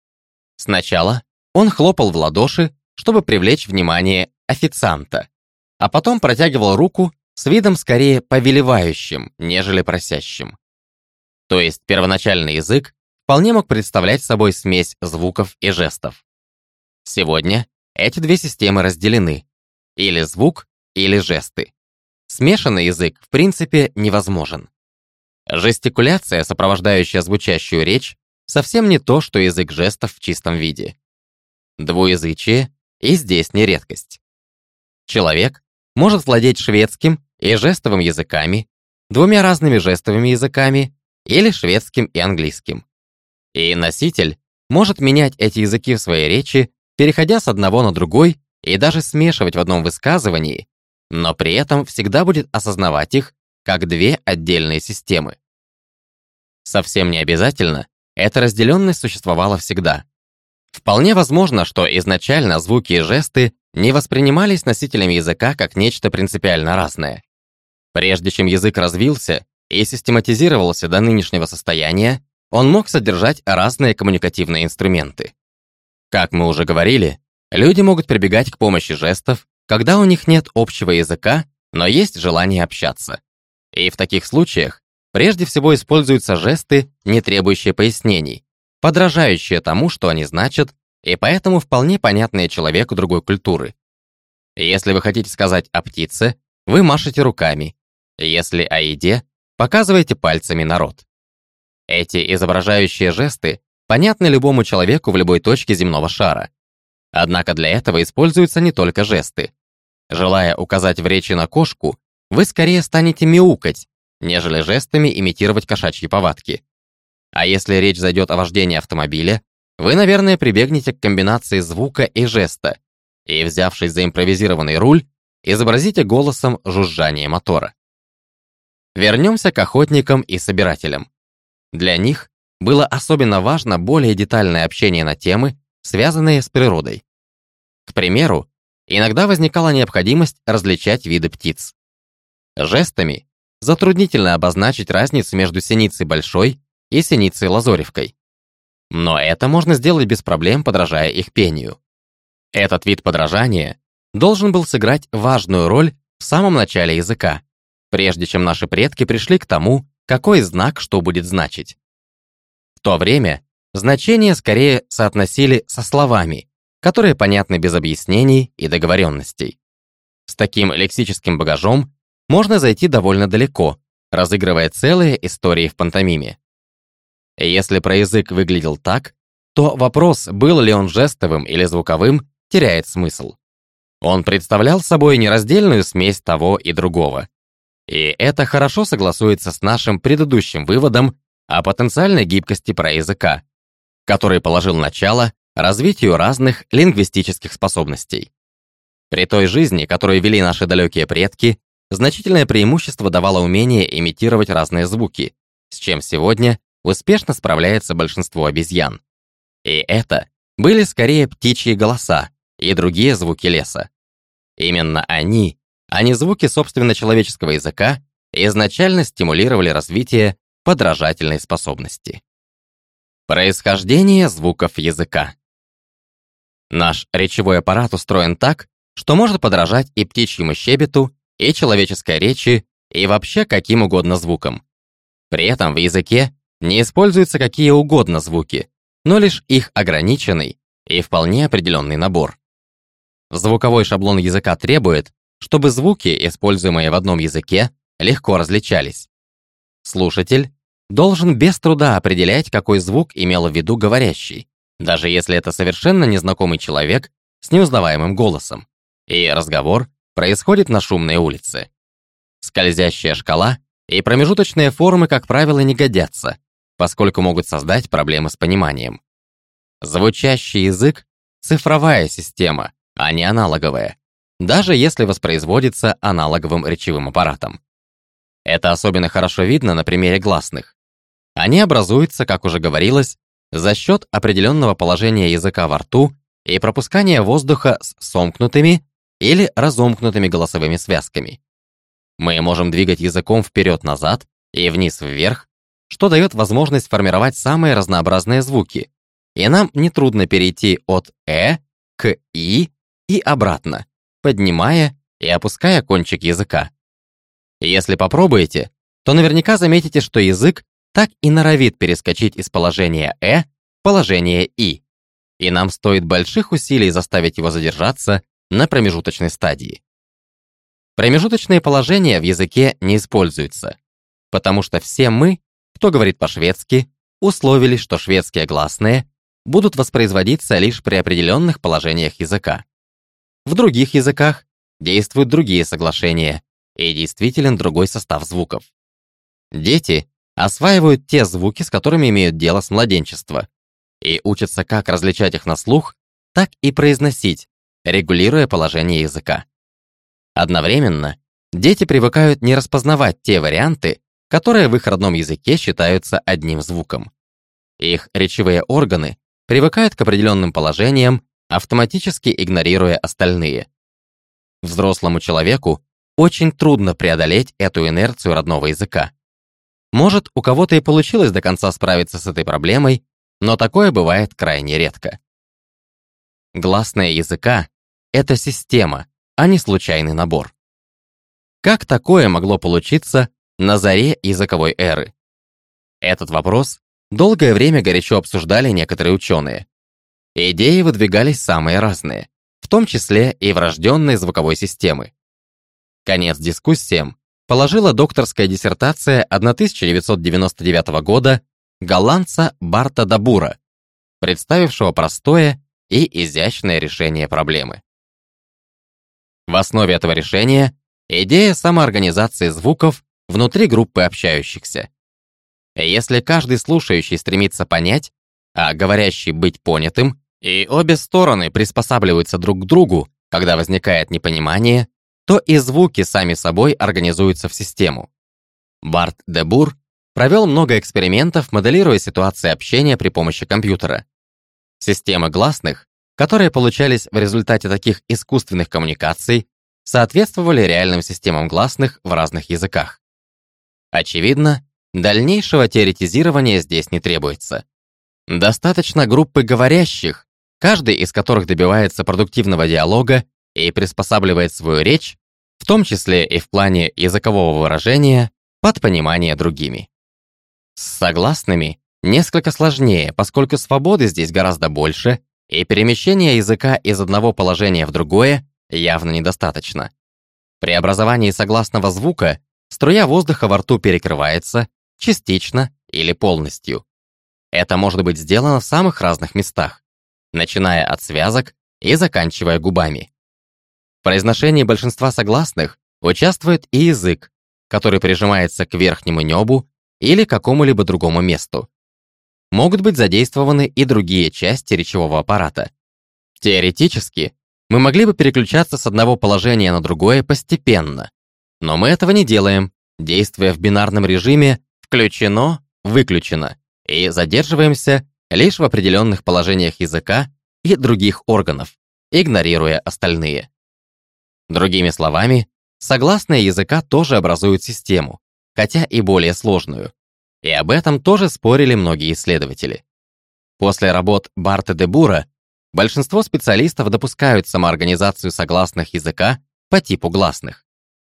Сначала он хлопал в ладоши, чтобы привлечь внимание официанта, а потом протягивал руку с видом скорее повелевающим, нежели просящим. То есть первоначальный язык вполне мог представлять собой смесь звуков и жестов. Сегодня эти две системы разделены: или звук, или жесты. Смешанный язык в принципе невозможен. Жестикуляция, сопровождающая звучащую речь, совсем не то, что язык жестов в чистом виде. Двуязычие и здесь не редкость. Человек может владеть шведским и жестовым языками, двумя разными жестовыми языками или шведским и английским. И носитель может менять эти языки в своей речи, переходя с одного на другой и даже смешивать в одном высказывании, но при этом всегда будет осознавать их как две отдельные системы. Совсем не обязательно эта разделенность существовала всегда. Вполне возможно, что изначально звуки и жесты не воспринимались носителями языка как нечто принципиально разное. Прежде чем язык развился и систематизировался до нынешнего состояния, он мог содержать разные коммуникативные инструменты. Как мы уже говорили, люди могут прибегать к помощи жестов, когда у них нет общего языка, но есть желание общаться. И в таких случаях прежде всего используются жесты, не требующие пояснений, подражающие тому, что они значат, и поэтому вполне понятные человеку другой культуры, Если вы хотите сказать о птице, вы машете руками. Если о еде, показываете пальцами на рот. Эти изображающие жесты понятны любому человеку в любой точке земного шара. Однако для этого используются не только жесты. Желая указать в речи на кошку, вы скорее станете мяукать, нежели жестами имитировать кошачьи повадки. А если речь зайдет о вождении автомобиля, вы, наверное, прибегнете к комбинации звука и жеста, и, взявшись за импровизированный руль, изобразите голосом жужжание мотора. Вернемся к охотникам и собирателям. Для них было особенно важно более детальное общение на темы, связанные с природой. К примеру, иногда возникала необходимость различать виды птиц. Жестами затруднительно обозначить разницу между синицей большой и синицей лазоревкой. Но это можно сделать без проблем, подражая их пению. Этот вид подражания должен был сыграть важную роль в самом начале языка, прежде чем наши предки пришли к тому, какой знак что будет значить. В то время значения скорее соотносили со словами, которые понятны без объяснений и договоренностей. С таким лексическим багажом можно зайти довольно далеко, разыгрывая целые истории в пантомиме. Если про язык выглядел так, то вопрос, был ли он жестовым или звуковым, теряет смысл. Он представлял собой нераздельную смесь того и другого. И это хорошо согласуется с нашим предыдущим выводом о потенциальной гибкости праязыка, который положил начало развитию разных лингвистических способностей. При той жизни, которую вели наши далекие предки, значительное преимущество давало умение имитировать разные звуки, с чем сегодня успешно справляется большинство обезьян. И это были скорее птичьи голоса и другие звуки леса. Именно они, а не звуки собственно человеческого языка, изначально стимулировали развитие подражательной способности. Происхождение звуков языка. Наш речевой аппарат устроен так, что может подражать и птичьему щебету, и человеческой речи, и вообще каким угодно звукам. При этом в языке не используются какие угодно звуки, но лишь их ограниченный и вполне определенный набор. Звуковой шаблон языка требует, чтобы звуки, используемые в одном языке, легко различались. Слушатель должен без труда определять, какой звук имел в виду говорящий, даже если это совершенно незнакомый человек с неузнаваемым голосом, и разговор происходит на шумной улице. Скользящая шкала и промежуточные формы, как правило, не годятся, поскольку могут создать проблемы с пониманием. Звучащий язык — цифровая система, а не аналоговая, даже если воспроизводится аналоговым речевым аппаратом. Это особенно хорошо видно на примере гласных. Они образуются, как уже говорилось, за счет определенного положения языка во рту и пропускания воздуха с сомкнутыми или разомкнутыми голосовыми связками. Мы можем двигать языком вперед-назад и вниз-вверх, что дает возможность формировать самые разнообразные звуки, и нам нетрудно перейти от «э» к «и» и обратно, поднимая и опуская кончик языка. Если попробуете, то наверняка заметите, что язык так и норовит перескочить из положения «э» в положение «и», и нам стоит больших усилий заставить его задержаться на промежуточной стадии. Промежуточные положения в языке не используются, потому что все мы, кто говорит по-шведски, условились, что шведские гласные будут воспроизводиться лишь при определенных положениях языка. В других языках действуют другие соглашения и действителен другой состав звуков. Дети осваивают те звуки, с которыми имеют дело с младенчества, и учатся как различать их на слух, так и произносить, регулируя положение языка. Одновременно дети привыкают не распознавать те варианты, которые в их родном языке считаются одним звуком. Их речевые органы привыкают к определенным положениям, автоматически игнорируя остальные. Взрослому человеку очень трудно преодолеть эту инерцию родного языка. Может, у кого-то и получилось до конца справиться с этой проблемой, но такое бывает крайне редко. Гласные языка — это система, а не случайный набор. Как такое могло получиться на заре языковой эры? Этот вопрос долгое время горячо обсуждали некоторые ученые. Идеи выдвигались самые разные, в том числе и врожденной звуковой системы. Конец дискуссиям положила докторская диссертация тысяча девятьсот девяносто девятого года голландца Барта де Бура, представившего простое и изящное решение проблемы. В основе этого решения идея самоорганизации звуков внутри группы общающихся. Если каждый слушающий стремится понять, а говорящий быть понятым, и обе стороны приспосабливаются друг к другу, когда возникает непонимание, то и звуки сами собой организуются в систему. Барт де Бур провел много экспериментов, моделируя ситуации общения при помощи компьютера. Системы гласных, которые получались в результате таких искусственных коммуникаций, соответствовали реальным системам гласных в разных языках. Очевидно, дальнейшего теоретизирования здесь не требуется. Достаточно группы говорящих, каждый из которых добивается продуктивного диалога и приспосабливает свою речь, в том числе и в плане языкового выражения, под понимание другими. С согласными несколько сложнее, поскольку свободы здесь гораздо больше, и перемещение языка из одного положения в другое явно недостаточно. При образовании согласного звука струя воздуха во рту перекрывается частично или полностью. Это может быть сделано в самых разных местах, начиная от связок и заканчивая губами. В произношении большинства согласных участвует и язык, который прижимается к верхнему небу или какому-либо другому месту. Могут быть задействованы и другие части речевого аппарата. Теоретически, мы могли бы переключаться с одного положения на другое постепенно, но мы этого не делаем, действуя в бинарном режиме «включено», «выключено», и задерживаемся лишь в определенных положениях языка и других органов, игнорируя остальные. Другими словами, согласные языка тоже образуют систему, хотя и более сложную, и об этом тоже спорили многие исследователи. После работ Барта де Бура большинство специалистов допускают самоорганизацию согласных языка по типу гласных.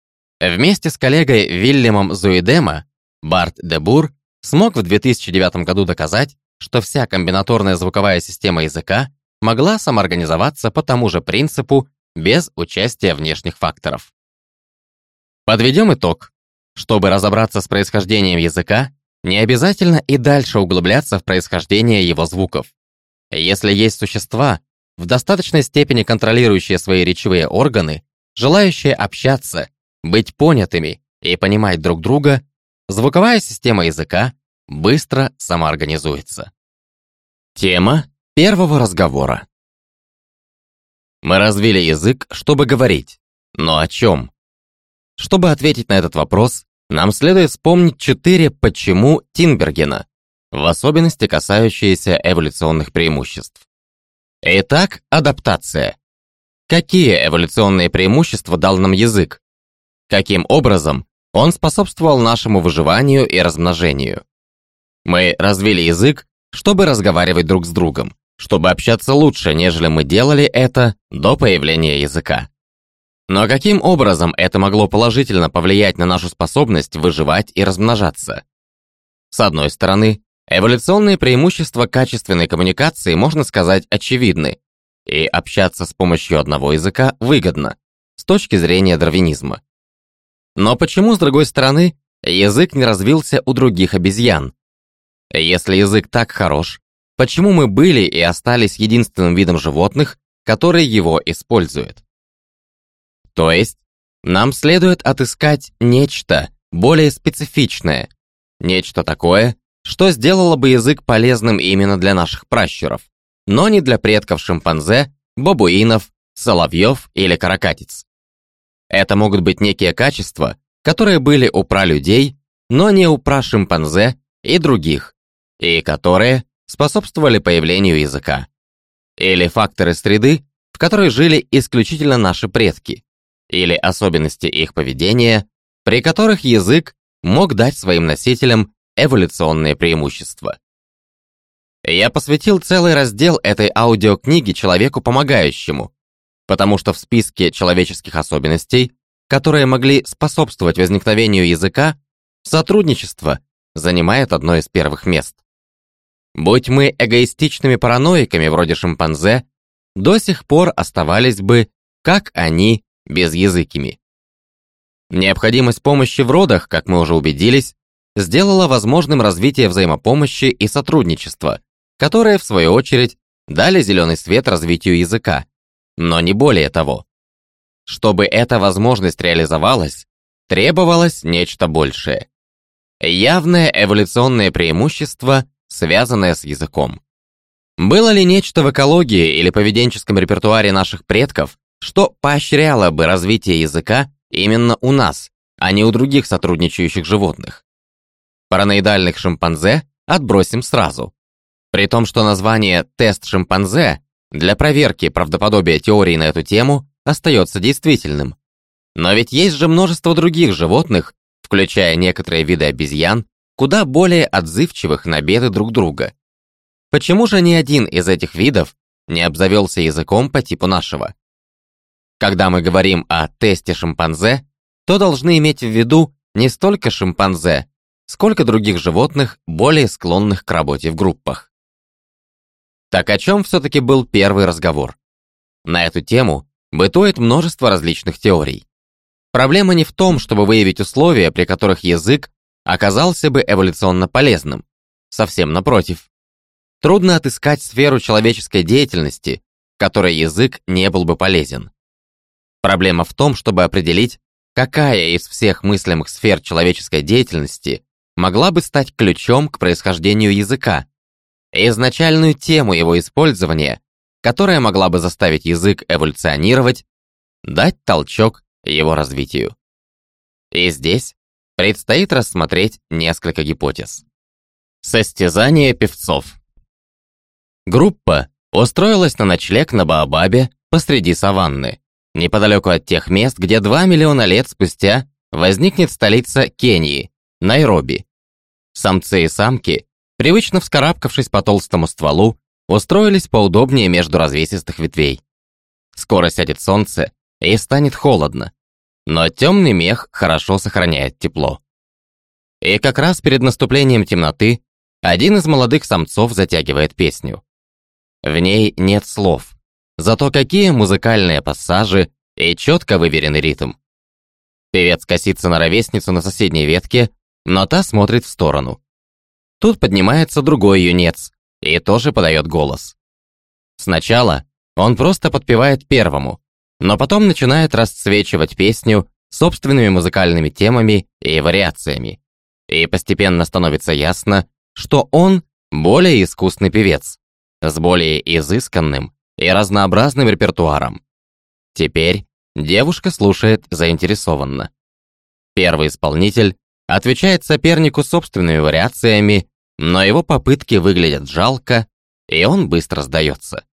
Вместе с коллегой Вильямом Зуидема Барт де Бур смог в две тысячи девятом году доказать, что вся комбинаторная звуковая система языка могла самоорганизоваться по тому же принципу без участия внешних факторов. Подведем итог. Чтобы разобраться с происхождением языка, не обязательно и дальше углубляться в происхождение его звуков. Если есть существа, в достаточной степени контролирующие свои речевые органы, желающие общаться, быть понятыми и понимать друг друга, звуковая система языка быстро самоорганизуется. Тема первого разговора. Мы развили язык, чтобы говорить. Но о чем? Чтобы ответить на этот вопрос, нам следует вспомнить четыре «почему» Тинбергена, в особенности касающиеся эволюционных преимуществ. Итак, адаптация. Какие эволюционные преимущества дал нам язык? Каким образом он способствовал нашему выживанию и размножению? Мы развили язык, чтобы разговаривать друг с другом, чтобы общаться лучше, нежели мы делали это до появления языка. Но каким образом это могло положительно повлиять на нашу способность выживать и размножаться? С одной стороны, эволюционные преимущества качественной коммуникации, можно сказать, очевидны, и общаться с помощью одного языка выгодно, с точки зрения дарвинизма. Но почему, с другой стороны, язык не развился у других обезьян? Если язык так хорош, почему мы были и остались единственным видом животных, который его использует? То есть, нам следует отыскать нечто более специфичное, нечто такое, что сделало бы язык полезным именно для наших пращуров, но не для предков шимпанзе, бабуинов, соловьев или каракатиц. Это могут быть некие качества, которые были у пралюдей, но не у прашимпанзе и других, и которые способствовали появлению языка. Или факторы среды, в которой жили исключительно наши предки, или особенности их поведения, при которых язык мог дать своим носителям эволюционные преимущества. Я посвятил целый раздел этой аудиокниги человеку помогающему, потому что в списке человеческих особенностей, которые могли способствовать возникновению языка, сотрудничество занимает одно из первых мест. Будь мы эгоистичными параноиками вроде шимпанзе, до сих пор оставались бы, как они, безязыкими. Необходимость помощи в родах, как мы уже убедились, сделала возможным развитие взаимопомощи и сотрудничества, которые, в свою очередь, дали зеленый свет развитию языка, но не более того. Чтобы эта возможность реализовалась, требовалось нечто большее. Явное эволюционное преимущество, связанное с языком. Было ли нечто в экологии или поведенческом репертуаре наших предков, что поощряло бы развитие языка именно у нас, а не у других сотрудничающих животных? Параноидальных шимпанзе отбросим сразу. При том, что название «тест шимпанзе» для проверки правдоподобия теории на эту тему остается действительным. Но ведь есть же множество других животных, включая некоторые виды обезьян, куда более отзывчивых на беды друг друга. Почему же ни один из этих видов не обзавелся языком по типу нашего? Когда мы говорим о тесте шимпанзе, то должны иметь в виду не столько шимпанзе, сколько других животных, более склонных к работе в группах. Так о чем все-таки был первый разговор? На эту тему бытует множество различных теорий. Проблема не в том, чтобы выявить условия, при которых язык оказался бы эволюционно полезным. Совсем напротив. Трудно отыскать сферу человеческой деятельности, в которой язык не был бы полезен. Проблема в том, чтобы определить, какая из всех мыслимых сфер человеческой деятельности могла бы стать ключом к происхождению языка, и изначальную тему его использования, которая могла бы заставить язык эволюционировать, дать толчок его развитию. И здесь предстоит рассмотреть несколько гипотез. Состязание певцов. Группа устроилась на ночлег на Баобабе посреди саванны, неподалеку от тех мест, где два миллиона лет спустя возникнет столица Кении, Найроби. Самцы и самки, привычно вскарабкавшись по толстому стволу, устроились поудобнее между развесистых ветвей. Скоро сядет солнце и станет холодно, но темный мех хорошо сохраняет тепло. И как раз перед наступлением темноты один из молодых самцов затягивает песню. В ней нет слов, зато какие музыкальные пассажи и четко выверенный ритм. Певец косится на ровесницу на соседней ветке, но та смотрит в сторону. Тут поднимается другой юнец и тоже подает голос. Сначала он просто подпевает первому, но потом начинает расцвечивать песню собственными музыкальными темами и вариациями. И постепенно становится ясно, что он более искусный певец, с более изысканным и разнообразным репертуаром. Теперь девушка слушает заинтересованно. Первый исполнитель отвечает сопернику собственными вариациями, но его попытки выглядят жалко, и он быстро сдается.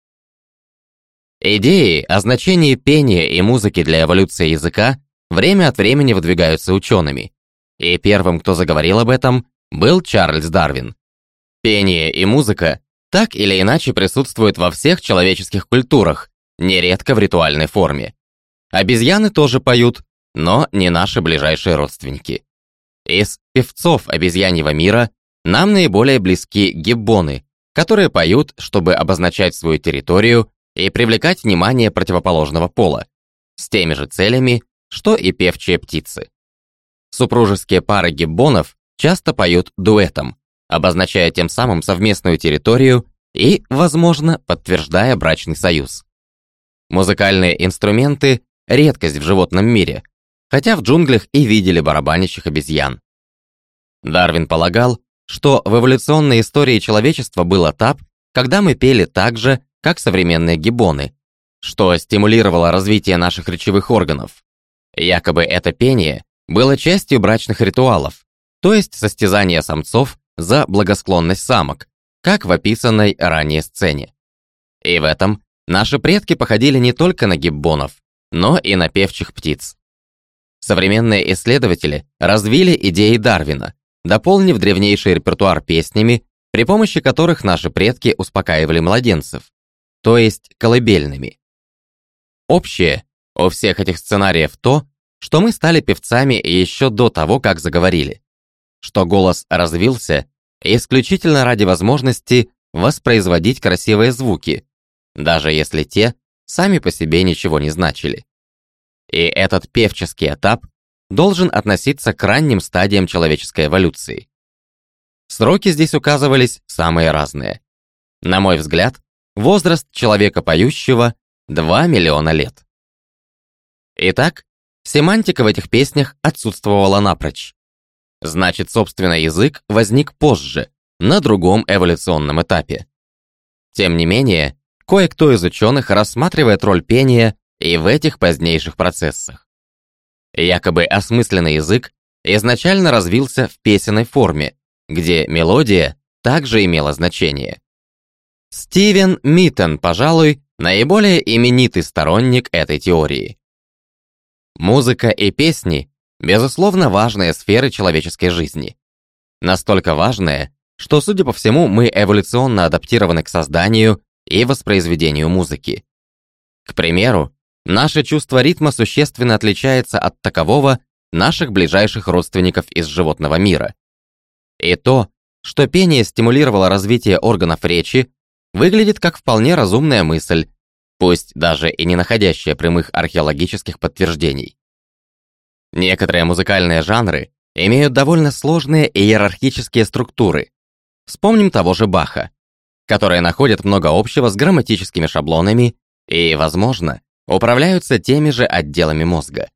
Идеи о значении пения и музыки для эволюции языка время от времени выдвигаются учеными, и первым, кто заговорил об этом, был Чарльз Дарвин. Пение и музыка так или иначе присутствуют во всех человеческих культурах, нередко в ритуальной форме. Обезьяны тоже поют, но не наши ближайшие родственники. Из певцов обезьяньего мира нам наиболее близки гиббоны, которые поют, чтобы обозначать свою территорию и привлекать внимание противоположного пола, с теми же целями, что и певчие птицы. Супружеские пары гиббонов часто поют дуэтом, обозначая тем самым совместную территорию и, возможно, подтверждая брачный союз. Музыкальные инструменты – редкость в животном мире, хотя в джунглях и видели барабанящих обезьян. Дарвин полагал, что в эволюционной истории человечества был этап, когда мы пели так же, как современные гиббоны, что стимулировало развитие наших речевых органов. Якобы это пение было частью брачных ритуалов, то есть состязания самцов за благосклонность самок, как в описанной ранее сцене. И в этом наши предки походили не только на гиббонов, но и на певчих птиц. Современные исследователи развили идеи Дарвина, дополнив древнейший репертуар песнями, при помощи которых наши предки успокаивали младенцев, то есть колыбельными. Общее у всех этих сценариев то, что мы стали певцами еще до того, как заговорили, что голос развился исключительно ради возможности воспроизводить красивые звуки, даже если те сами по себе ничего не значили. И этот певческий этап должен относиться к ранним стадиям человеческой эволюции. Сроки здесь указывались самые разные. На мой взгляд, возраст человека поющего – два миллиона лет. Итак, семантика в этих песнях отсутствовала напрочь. Значит, собственно, язык возник позже, на другом эволюционном этапе. Тем не менее, кое-кто из ученых рассматривает роль пения и в этих позднейших процессах. Якобы осмысленный язык изначально развился в песенной форме, где мелодия также имела значение. Стивен Миттен, пожалуй, наиболее именитый сторонник этой теории. Музыка и песни – безусловно важные сферы человеческой жизни. Настолько важные, что, судя по всему, мы эволюционно адаптированы к созданию и воспроизведению музыки. К примеру, наше чувство ритма существенно отличается от такового наших ближайших родственников из животного мира. И то, что пение стимулировало развитие органов речи, выглядит как вполне разумная мысль, пусть даже и не находящая прямых археологических подтверждений. Некоторые музыкальные жанры имеют довольно сложные иерархические структуры. Вспомним того же Баха, которые находят много общего с грамматическими шаблонами и, возможно, управляются теми же отделами мозга.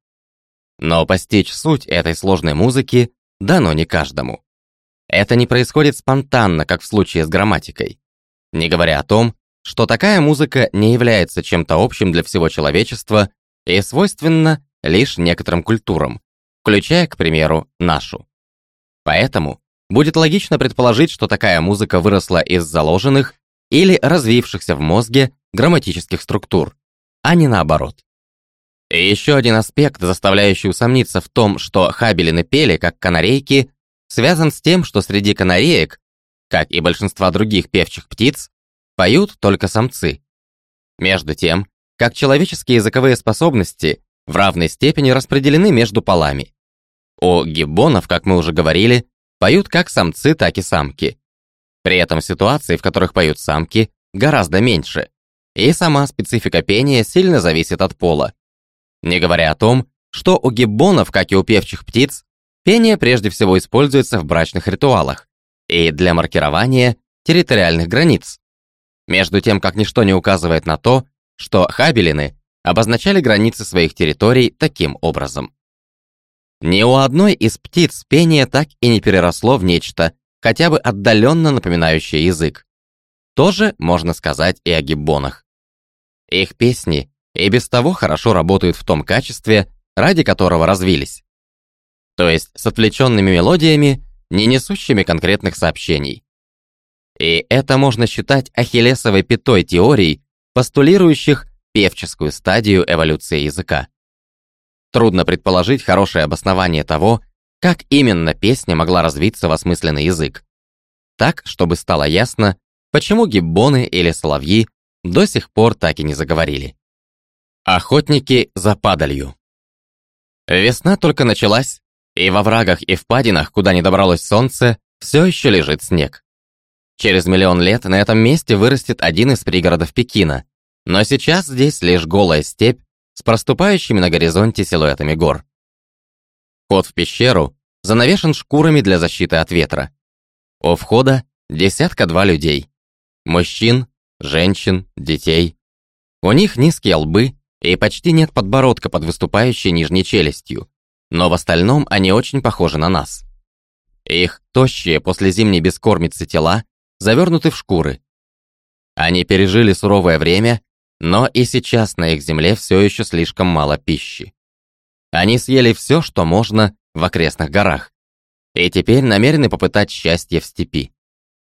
Но постичь суть этой сложной музыки дано не каждому. Это не происходит спонтанно, как в случае с грамматикой. Не говоря о том, что такая музыка не является чем-то общим для всего человечества и свойственна лишь некоторым культурам, включая, к примеру, нашу. Поэтому будет логично предположить, что такая музыка выросла из заложенных или развившихся в мозге грамматических структур, а не наоборот. И еще один аспект, заставляющий усомниться в том, что хабелины пели, как канарейки, связан с тем, что среди канареек, как и большинства других певчих птиц, поют только самцы. Между тем, как человеческие языковые способности в равной степени распределены между полами. У гиббонов, как мы уже говорили, поют как самцы, так и самки. При этом ситуаций, в которых поют самки, гораздо меньше, и сама специфика пения сильно зависит от пола. Не говоря о том, что у гиббонов, как и у певчих птиц, пение прежде всего используется в брачных ритуалах и для маркирования территориальных границ, между тем как ничто не указывает на то, что хабелины обозначали границы своих территорий таким образом. Ни у одной из птиц пение так и не переросло в нечто, хотя бы отдаленно напоминающее язык. Тоже можно сказать и о гиббонах. Их песни и без того хорошо работают в том качестве, ради которого развились. То есть с отвлеченными мелодиями, не несущими конкретных сообщений. И это можно считать ахиллесовой пятой теорий, постулирующих певческую стадию эволюции языка. Трудно предположить хорошее обоснование того, как именно песня могла развиться в осмысленный язык. Так, чтобы стало ясно, почему гиббоны или соловьи до сих пор так и не заговорили. Охотники за падалью. Весна только началась, и во врагах и впадинах, куда не добралось солнце, все еще лежит снег. Через миллион лет на этом месте вырастет один из пригородов Пекина, но сейчас здесь лишь голая степь с проступающими на горизонте силуэтами гор. Вход в пещеру занавешен шкурами для защиты от ветра. У входа десятка-два людей. Мужчин, женщин, детей. У них низкие лбы и почти нет подбородка под выступающей нижней челюстью, но в остальном они очень похожи на нас. Их тощие после зимней бескормицы тела завернуты в шкуры. Они пережили суровое время, но и сейчас на их земле все еще слишком мало пищи. Они съели все, что можно в окрестных горах, и теперь намерены попытать счастье в степи.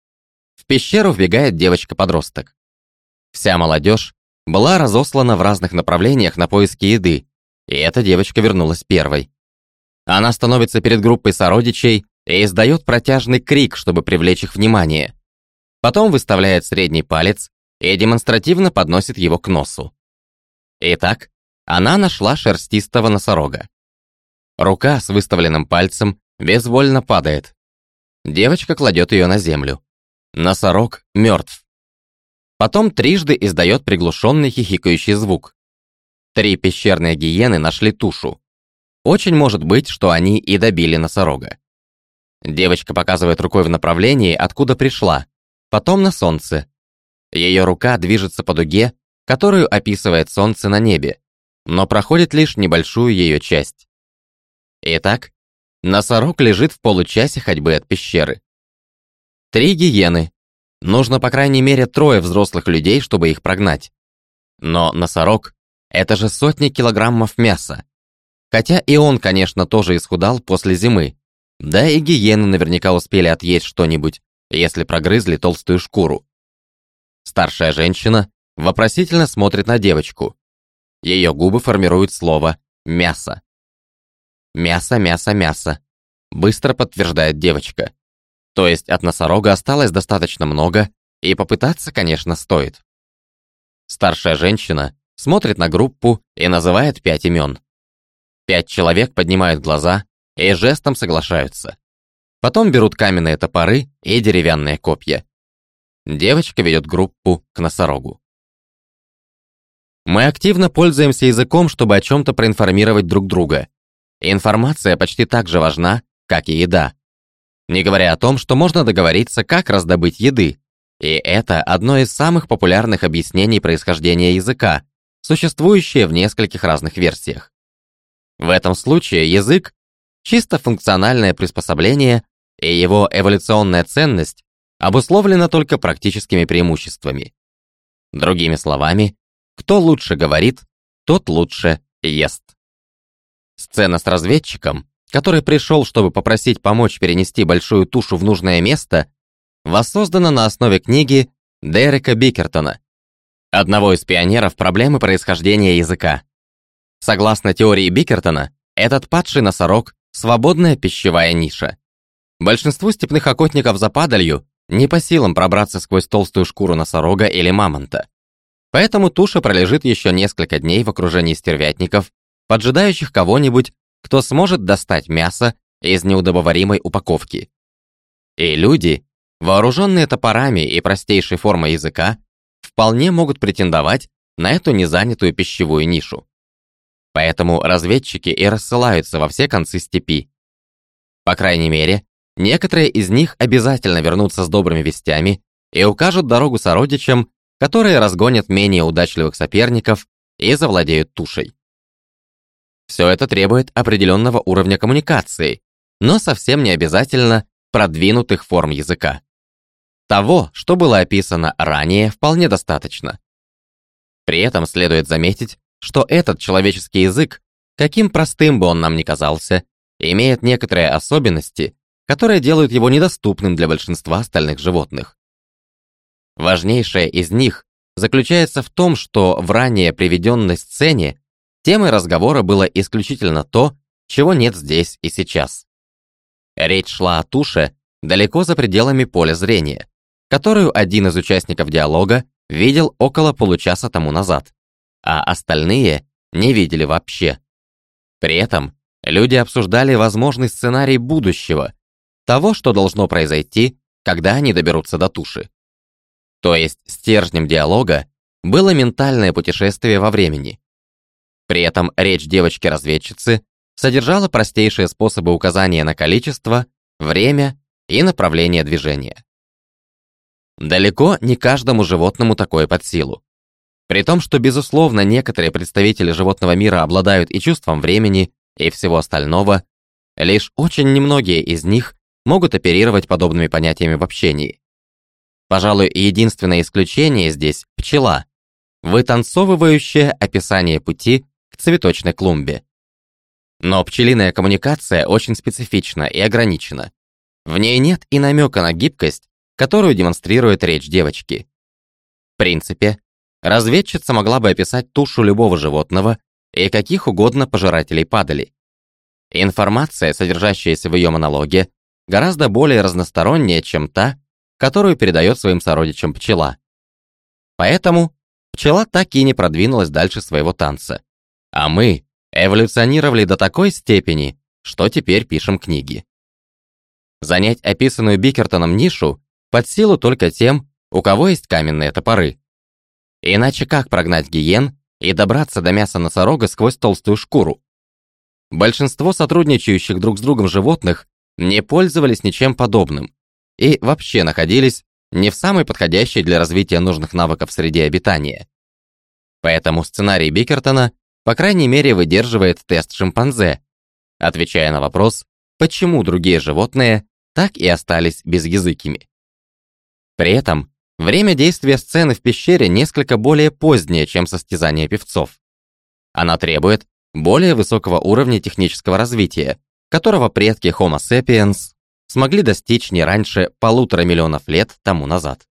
В пещеру вбегает девочка-подросток. Вся молодежь была разослана в разных направлениях на поиски еды, и эта девочка вернулась первой. Она становится перед группой сородичей и издает протяжный крик, чтобы привлечь их внимание. Потом выставляет средний палец и демонстративно подносит его к носу. Итак, она нашла шерстистого носорога. Рука с выставленным пальцем безвольно падает. Девочка кладет ее на землю. Носорог мертв. Потом трижды издает приглушенный хихикающий звук. Три пещерные гиены нашли тушу. Очень может быть, что они и добили носорога. Девочка показывает рукой в направлении, откуда пришла, потом на солнце. Ее рука движется по дуге, которую описывает солнце на небе, но проходит лишь небольшую ее часть. Итак, носорог лежит в получасе ходьбы от пещеры. Три гиены. Нужно по крайней мере трое взрослых людей, чтобы их прогнать. Но носорог – это же сотни килограммов мяса. Хотя и он, конечно, тоже исхудал после зимы. Да и гиены наверняка успели отъесть что-нибудь, если прогрызли толстую шкуру. Старшая женщина вопросительно смотрит на девочку. Ее губы формируют слово «мясо». «Мясо, мясо, мясо», — быстро подтверждает девочка. То есть от носорога осталось достаточно много, и попытаться, конечно, стоит. Старшая женщина смотрит на группу и называет пять имен. Пять человек поднимают глаза и жестом соглашаются. Потом берут каменные топоры и деревянные копья. Девочка ведет группу к носорогу. Мы активно пользуемся языком, чтобы о чем-то проинформировать друг друга. Информация почти так же важна, как и еда. Не говоря о том, что можно договориться, как раздобыть еды. И это одно из самых популярных объяснений происхождения языка, существующее в нескольких разных версиях. В этом случае язык – чисто функциональное приспособление, и его эволюционная ценность обусловлена только практическими преимуществами. Другими словами, кто лучше говорит, тот лучше ест. Сцена с разведчиком, который пришел, чтобы попросить помочь перенести большую тушу в нужное место, воссоздана на основе книги Дерека Бикертона, одного из пионеров проблемы происхождения языка. Согласно теории Бикертона, этот падший носорог – свободная пищевая ниша. Большинству степных охотников за падалью не по силам пробраться сквозь толстую шкуру носорога или мамонта. Поэтому туша пролежит еще несколько дней в окружении стервятников, поджидающих кого-нибудь, кто сможет достать мясо из неудобоваримой упаковки. И люди, вооруженные топорами и простейшей формой языка, вполне могут претендовать на эту незанятую пищевую нишу. Поэтому разведчики и рассылаются во все концы степи. По крайней мере, некоторые из них обязательно вернутся с добрыми вестями и укажут дорогу сородичам, которые разгонят менее удачливых соперников и завладеют тушей. Все это требует определенного уровня коммуникации, но совсем не обязательно продвинутых форм языка. Того, что было описано ранее, вполне достаточно. При этом следует заметить, что этот человеческий язык, каким простым бы он нам ни казался, имеет некоторые особенности, которые делают его недоступным для большинства остальных животных. Важнейшее из них заключается в том, что в ранее приведенной сцене темой разговора было исключительно то, чего нет здесь и сейчас. Речь шла о туше далеко за пределами поля зрения, которую один из участников диалога видел около получаса тому назад, а остальные не видели вообще. При этом люди обсуждали возможный сценарий будущего, того, что должно произойти, когда они доберутся до туши. То есть стержнем диалога было ментальное путешествие во времени. При этом речь девочки-разведчицы содержала простейшие способы указания на количество, время и направление движения. Далеко не каждому животному такое под силу. При том, что, безусловно, некоторые представители животного мира обладают и чувством времени, и всего остального, лишь очень немногие из них могут оперировать подобными понятиями в общении. Пожалуй, единственное исключение здесь – пчела, вытанцовывающая описание пути к цветочной клумбе. Но пчелиная коммуникация очень специфична и ограничена. В ней нет и намека на гибкость, которую демонстрирует речь девочки. В принципе, разведчица могла бы описать тушу любого животного и каких угодно пожирателей падали. Информация, содержащаяся в ее монологе, гораздо более разносторонняя, чем та, которую передает своим сородичам пчела. Поэтому пчела так и не продвинулась дальше своего танца. А мы эволюционировали до такой степени, что теперь пишем книги. Занять описанную Бикертоном нишу под силу только тем, у кого есть каменные топоры, Иначе как прогнать гиен и добраться до мяса носорога сквозь толстую шкуру? Большинство сотрудничающих друг с другом животных не пользовались ничем подобным и вообще находились не в самой подходящей для развития нужных навыков среде обитания. Поэтому сценарий Бикертона, по крайней мере, выдерживает тест шимпанзе, отвечая на вопрос, почему другие животные так и остались безязыкими. При этом время действия сцены в пещере несколько более позднее, чем состязание певцов. Она требует более высокого уровня технического развития, которого предки Homo sapiens смогли достичь не раньше полутора миллионов лет тому назад.